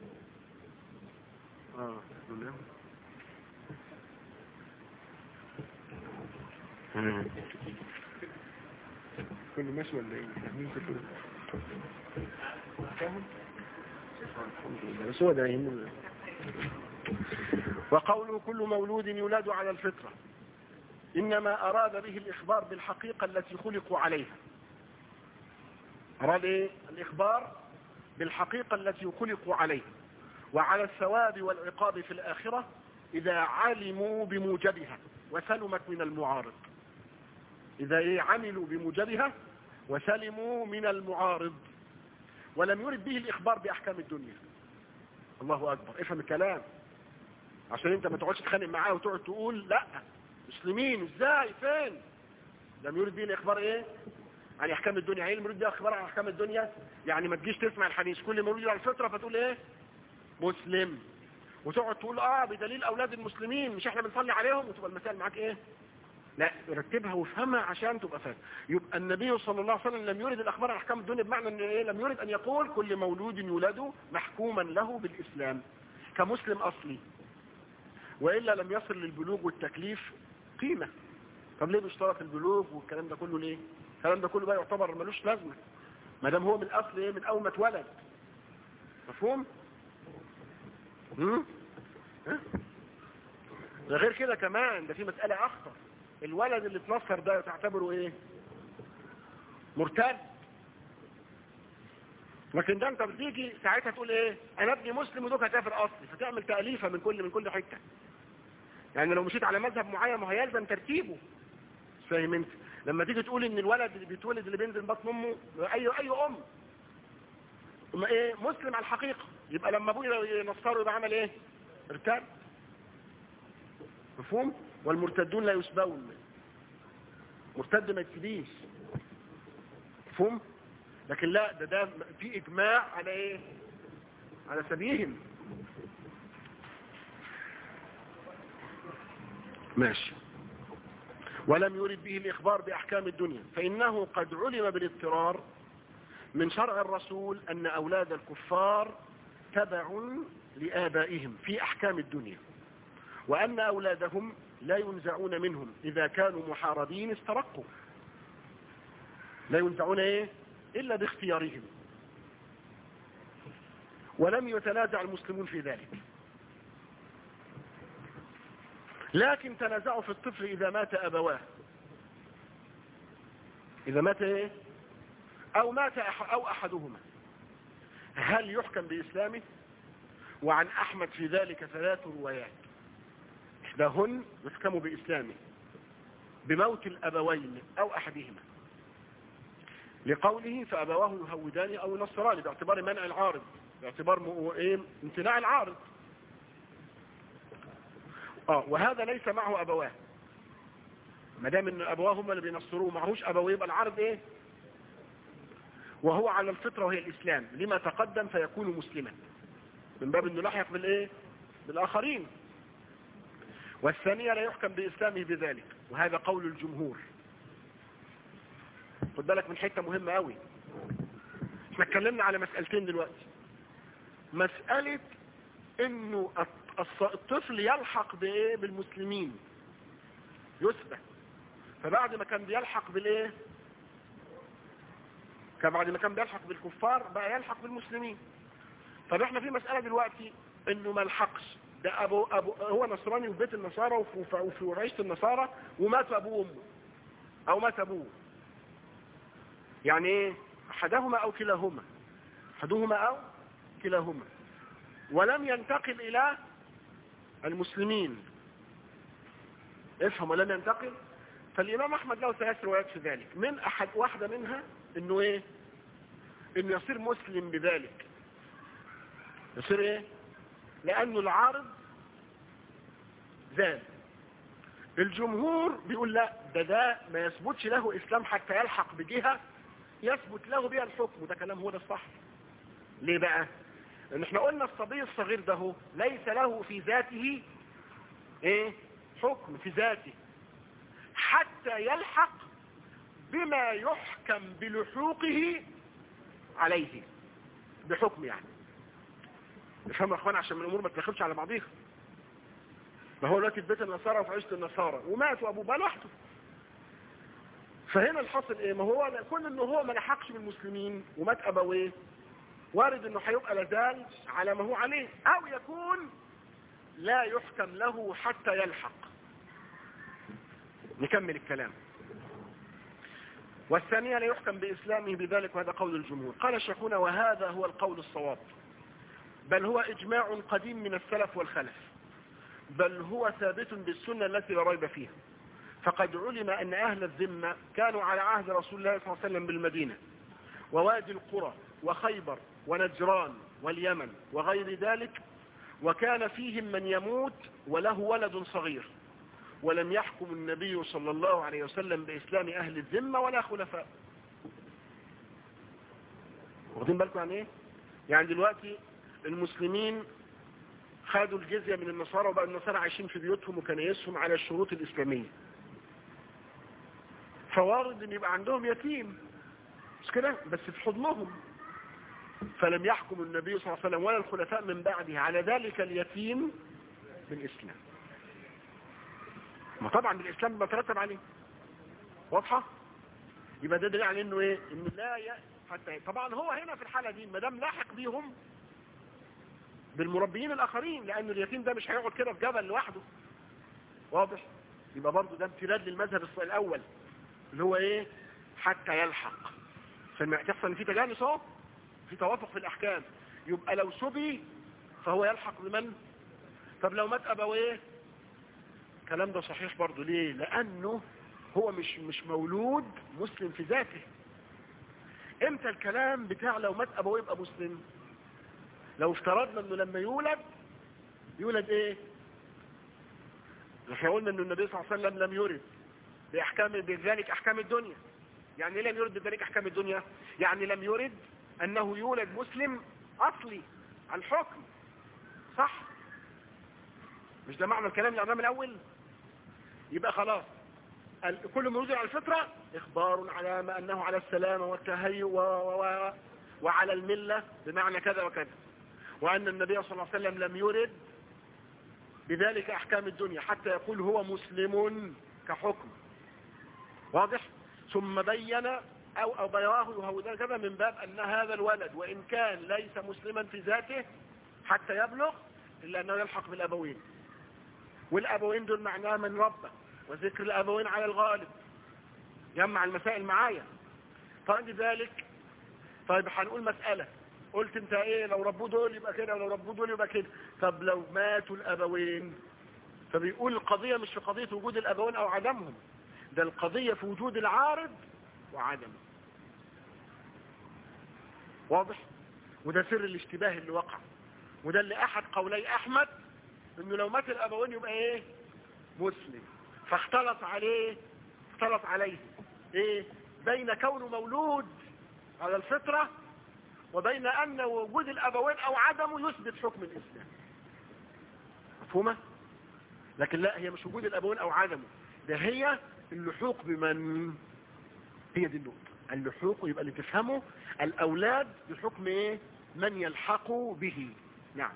كله ماشي ولا ايه؟ فاهمين كده؟ فاهم؟ الحمد لله، بس هو ده يهمنا. وقوله كل مولود يولد على الفطرة إنما أراد به الإخبار بالحقيقة التي خلقوا عليها. أراد إيه؟ الإخبار بالحقيقة التي خلقوا عليها، وعلى الثواب والعقاب في الآخرة إذا علموا بموجبها وسلمت من المعارض. إذا إيه؟ عملوا بموجبها وسلموا من المعارض. ولم يرد به الإخبار بأحكام الدنيا. الله أكبر، افهم الكلام عشان انت ما تقعدش تخانق معاه وتقعد تقول لا مسلمين ازاي فين. لم يرد به الإخبار ايه؟ عن أحكام الدنيا. ايه المريد به الإخبار عن أحكام الدنيا؟ يعني ما تجيش تسمع الحديث كل مولود على الفطرة فتقول ايه؟ مسلم، وتقعد تقول بدليل أولاد المسلمين مش احنا بنصلي عليهم، وتبقى المسائل معاك ايه؟ لا، رتبها وافهمها عشان تبقى فاهم. يبقى النبي صلى الله عليه وسلم لم يرد الأخبار عن أحكام الدنيا بمعنى ان ايه؟ لم يرد أن يقول كل مولود يولد محكوما له بالإسلام كمسلم أصلي، وإلا لم يصل للبلوغ والتكليف قيمة. طب ليه بيشترط البلوغ والكلام ده كله ليه؟ الكلام ده كله بقى يعتبر ملوش لازمة ما دام هو من الأصل ايه؟ من أول ما اتولد. مفهوم؟ ده غير كده كمان، ده في مسألة أخطر. الولد اللي اتنصر ده تعتبره ايه؟ مرتد. لكن ده انت بتيجي ساعتها تقول ايه؟ انا ابني مسلم ودوك كافر اصلي، فتعمل تأليفة من كل حتة. يعني لو مشيت على مذهب معين ما هيلزم ترتيبه. فاهم انت؟ لما تيجي تقول ان الولد اللي بيتولد اللي بينزل بطن امه اي ام ايه؟ مسلم على الحقيقة، يبقى لما ابوه ينصره يبقى عمل ايه؟ ارتد. مفهوم؟ والمرتدون لا يسبون، مرتد ما يتسبيش. مفهوم؟ لكن لا، ده في اجماع على ايه؟ على سبيهم. ماشي. ولم يرد به الإخبار بأحكام الدنيا فإنه قد علم بالاضطرار من شرع الرسول أن أولاد الكفار تبع لآبائهم في أحكام الدنيا، وأن أولادهم لا ينزعون منهم إذا كانوا محاربين استرقوا. لا ينزعون إيه؟ إلا باختيارهم. ولم يتنازع المسلمون في ذلك، لكن تنازعوا في الطفل إذا مات أبواه. إذا مات إيه؟ أو مات أو أحدهما، هل يحكم بإسلامه؟ وعن أحمد في ذلك 3 روايات، إحداهن يحكم بإسلامه بموت الأبوين أو أحدهما، لقوله فأبواه يهودان أو ينصران، باعتبار منع العارض، باعتبار امتناع العارض. وهذا ليس معه أبواه، ما دام ان أبواه هم اللي بينصروه، معهوش أبواه، يبقى العارض إيه؟ وهو على الفطرة وهي الإسلام لما تقدم فيكون مسلما، من باب انه لحق بالايه؟ بالاخرين. والثانية لا يحكم بإسلامه بذلك، وهذا قول الجمهور. خد بالك من حتة مهمة قوي، احنا اتكلمنا على مسألتين دلوقتي. مسألة انه الطفل يلحق بايه؟ بالمسلمين، يثبت. فبعد ما كان بيلحق بالايه؟ بعد ما كان بيلحق بالكفار بقى يلحق بالمسلمين. طب احنا في مسألة دلوقتي انه ما لحقش، ده ابو هو نصراني في بيت النصارى وفي عيشة النصارى، ومات ابوه وامه او مات ابوه. يعني ايه؟ احدهما او كلاهما، احدهما او كلاهما، ولم ينتقل الى المسلمين. افهم، ولم ينتقل. فالامام احمد له 3 روايات في ذلك، من واحدة منها انه ايه؟ انه يصير مسلم بذلك. يصير ايه؟ لانه العارض زال. الجمهور بيقول لا، ده ما يثبتش له اسلام حتى يلحق بجهة يثبت له بها الحكم، وده كلام هو ده الصح. ليه بقى؟ لان احنا قلنا الصبي الصغير ده هو ليس له في ذاته ايه؟ حكم في ذاته حتى يلحق بما يحكم بلحوقه عليه بحكم. يعني افهموا يا اخوان عشان من الامور ما تدخلش على بعضيها. ما هو دلوقتي في بيت النصارى وفي عيشة النصارى ومات وابوه بقى لوحده. فهنا الحاصل ايه؟ ما هو كون انه هو ما لحقش بالمسلمين ومات ابويه، وارد انه هيبقى لازال على ما هو عليه، او يكون لا يحكم له حتى يلحق. نكمل الكلام. والثانية لا يحكم بإسلامه بذلك، وهذا قول الجمهور. قال شيخنا وهذا هو القول الصواب، بل هو إجماع قديم من السلف والخلف، بل هو ثابت بالسنة التي لا ريب فيها. فقد علم أن أهل الذمة كانوا على عهد رسول الله صلى الله عليه وسلم بالمدينة ووادي القرى وخيبر ونجران واليمن وغير ذلك، وكان فيهم من يموت وله ولد صغير، ولم يحكم النبي صلى الله عليه وسلم بإسلام أهل الذمة ولا خلفاء. واخدين بالكم يعني ايه؟ يعني دلوقتي المسلمين خدوا الجزية من النصارى، وبقى النصارى عايشين في بيوتهم وكنايسهم على الشروط الإسلامية. فوارد ان يبقى عندهم يتيم، مش كده؟ بس في حضنهم. فلم يحكم النبي صلى الله عليه وسلم ولا الخلفاء من بعده على ذلك اليتيم بالإسلام. ما طبعا بالإسلام بيترتب عليه. واضحة؟ يبقى ده دليل على انه ايه؟ انه حتى طبعا هو هنا في الحالة دي ما دام لاحق بيهم بالمربيين الآخرين، لأن اليتيم ده مش هيقعد كده في جبل لوحده. واضح؟ يبقى برضه ده امتداد للمذهب الأول اللي هو ايه؟ حتى يلحق. فلما تحصل ان في تجانس اهو، في توافق في الأحكام، يبقى لو سبي فهو يلحق بمن؟ طب لو مات أبويه، الكلام ده صحيح برضه. ليه؟ لأنه هو مش مولود مسلم في ذاته. امتى الكلام بتاع لو مات أبويه يبقى مسلم؟ لو افترضنا انه لما يولد ايه؟ احنا قلنا ان النبي صلى الله عليه وسلم لم يرد بذلك احكام الدنيا. يعني ايه لم يرد بذلك احكام الدنيا؟ يعني لم يرد انه يولد مسلم اصلي عن حكم. صح؟ مش ده معنى الكلام اللي قلناه من الاول؟ يبقى خلاص كل مولود على الفطرة اخبار على ما انه على السلامة والتهيؤ وعلى الملة بمعنى كذا وكذا، وأن النبي صلى الله عليه وسلم لم يرد بذلك أحكام الدنيا حتى يقول هو مسلم كحكم. واضح؟ ثم بين أو بياه كذا من باب أن هذا الولد وإن كان ليس مسلما في ذاته حتى يبلغ إلا أنه يلحق بالأبوين، والأبوين دول معناه من ربه، وذكر الأبوين على الغالب. جمع المسائل معايا. طيب ذلك طيب هنقول مسألة، قلت انت ايه لو ربوا دول يبقى كده ولو ربوا دول يبقى كده. طب لو ماتوا الأبوين، فبيقول القضية مش في قضية وجود الأبوين أو عدمهم، ده القضية في وجود العارض وعدمه. واضح؟ وده سر الاشتباه اللي وقع، وده اللي أحد قولي أحمد إنه لو مات الأبوين يبقى إيه؟ مسلم. فاختلط عليه إيه؟ بين كونه مولود على الفطرة وبين أن وجود الأبوين أو عدمه يثبت حكم الإسلام. مفهومة؟ لكن لا، هي مش وجود الأبوين أو عدمه، ده هي اللحوق بمن، هي دي النقطة. اللحوق يبقى اللي تفهمه الأولاد بحكم إيه؟ من يلحق به. نعم.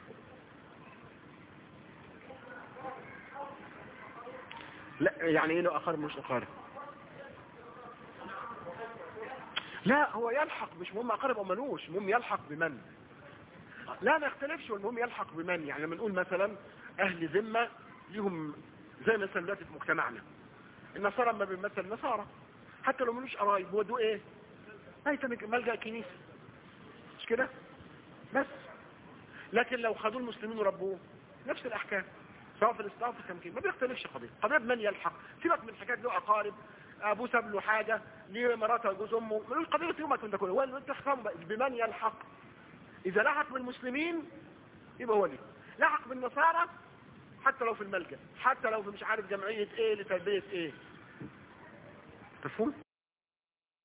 لا يعني إيه له أقارب مش أقارب؟ لا هو يلحق، مش مهم أقارب أو ملوش، مهم يلحق بمن. لا نختلفش، والمهم يلحق بمن. يعني لما نقول مثلا أهل ذمة لهم زي مثلا دلوقتي في مجتمعنا النصارى، ما بيمثل النصارى حتى لو ملوش قرايب، هو دو ايه؟ ملجأ كنيسة، مش كده؟ بس لكن لو خدوا المسلمين وربوه نفس الأحكام، سواء في الإسلام في التمكين، ما بيختلفش. قضية من يلحق. سيبك من حكاية له أقارب، أبوه ساب له حاجة، ليه مراته وجوز أمه، ملوش قضية يومك من ده كله. هو أنت تفهم بمن يلحق. إذا لحق بالمسلمين يبقى هو ليه، لحق بالنصارى حتى لو في الملجأ، حتى لو في مش عارف جمعية ايه لتربية ايه. تفهم؟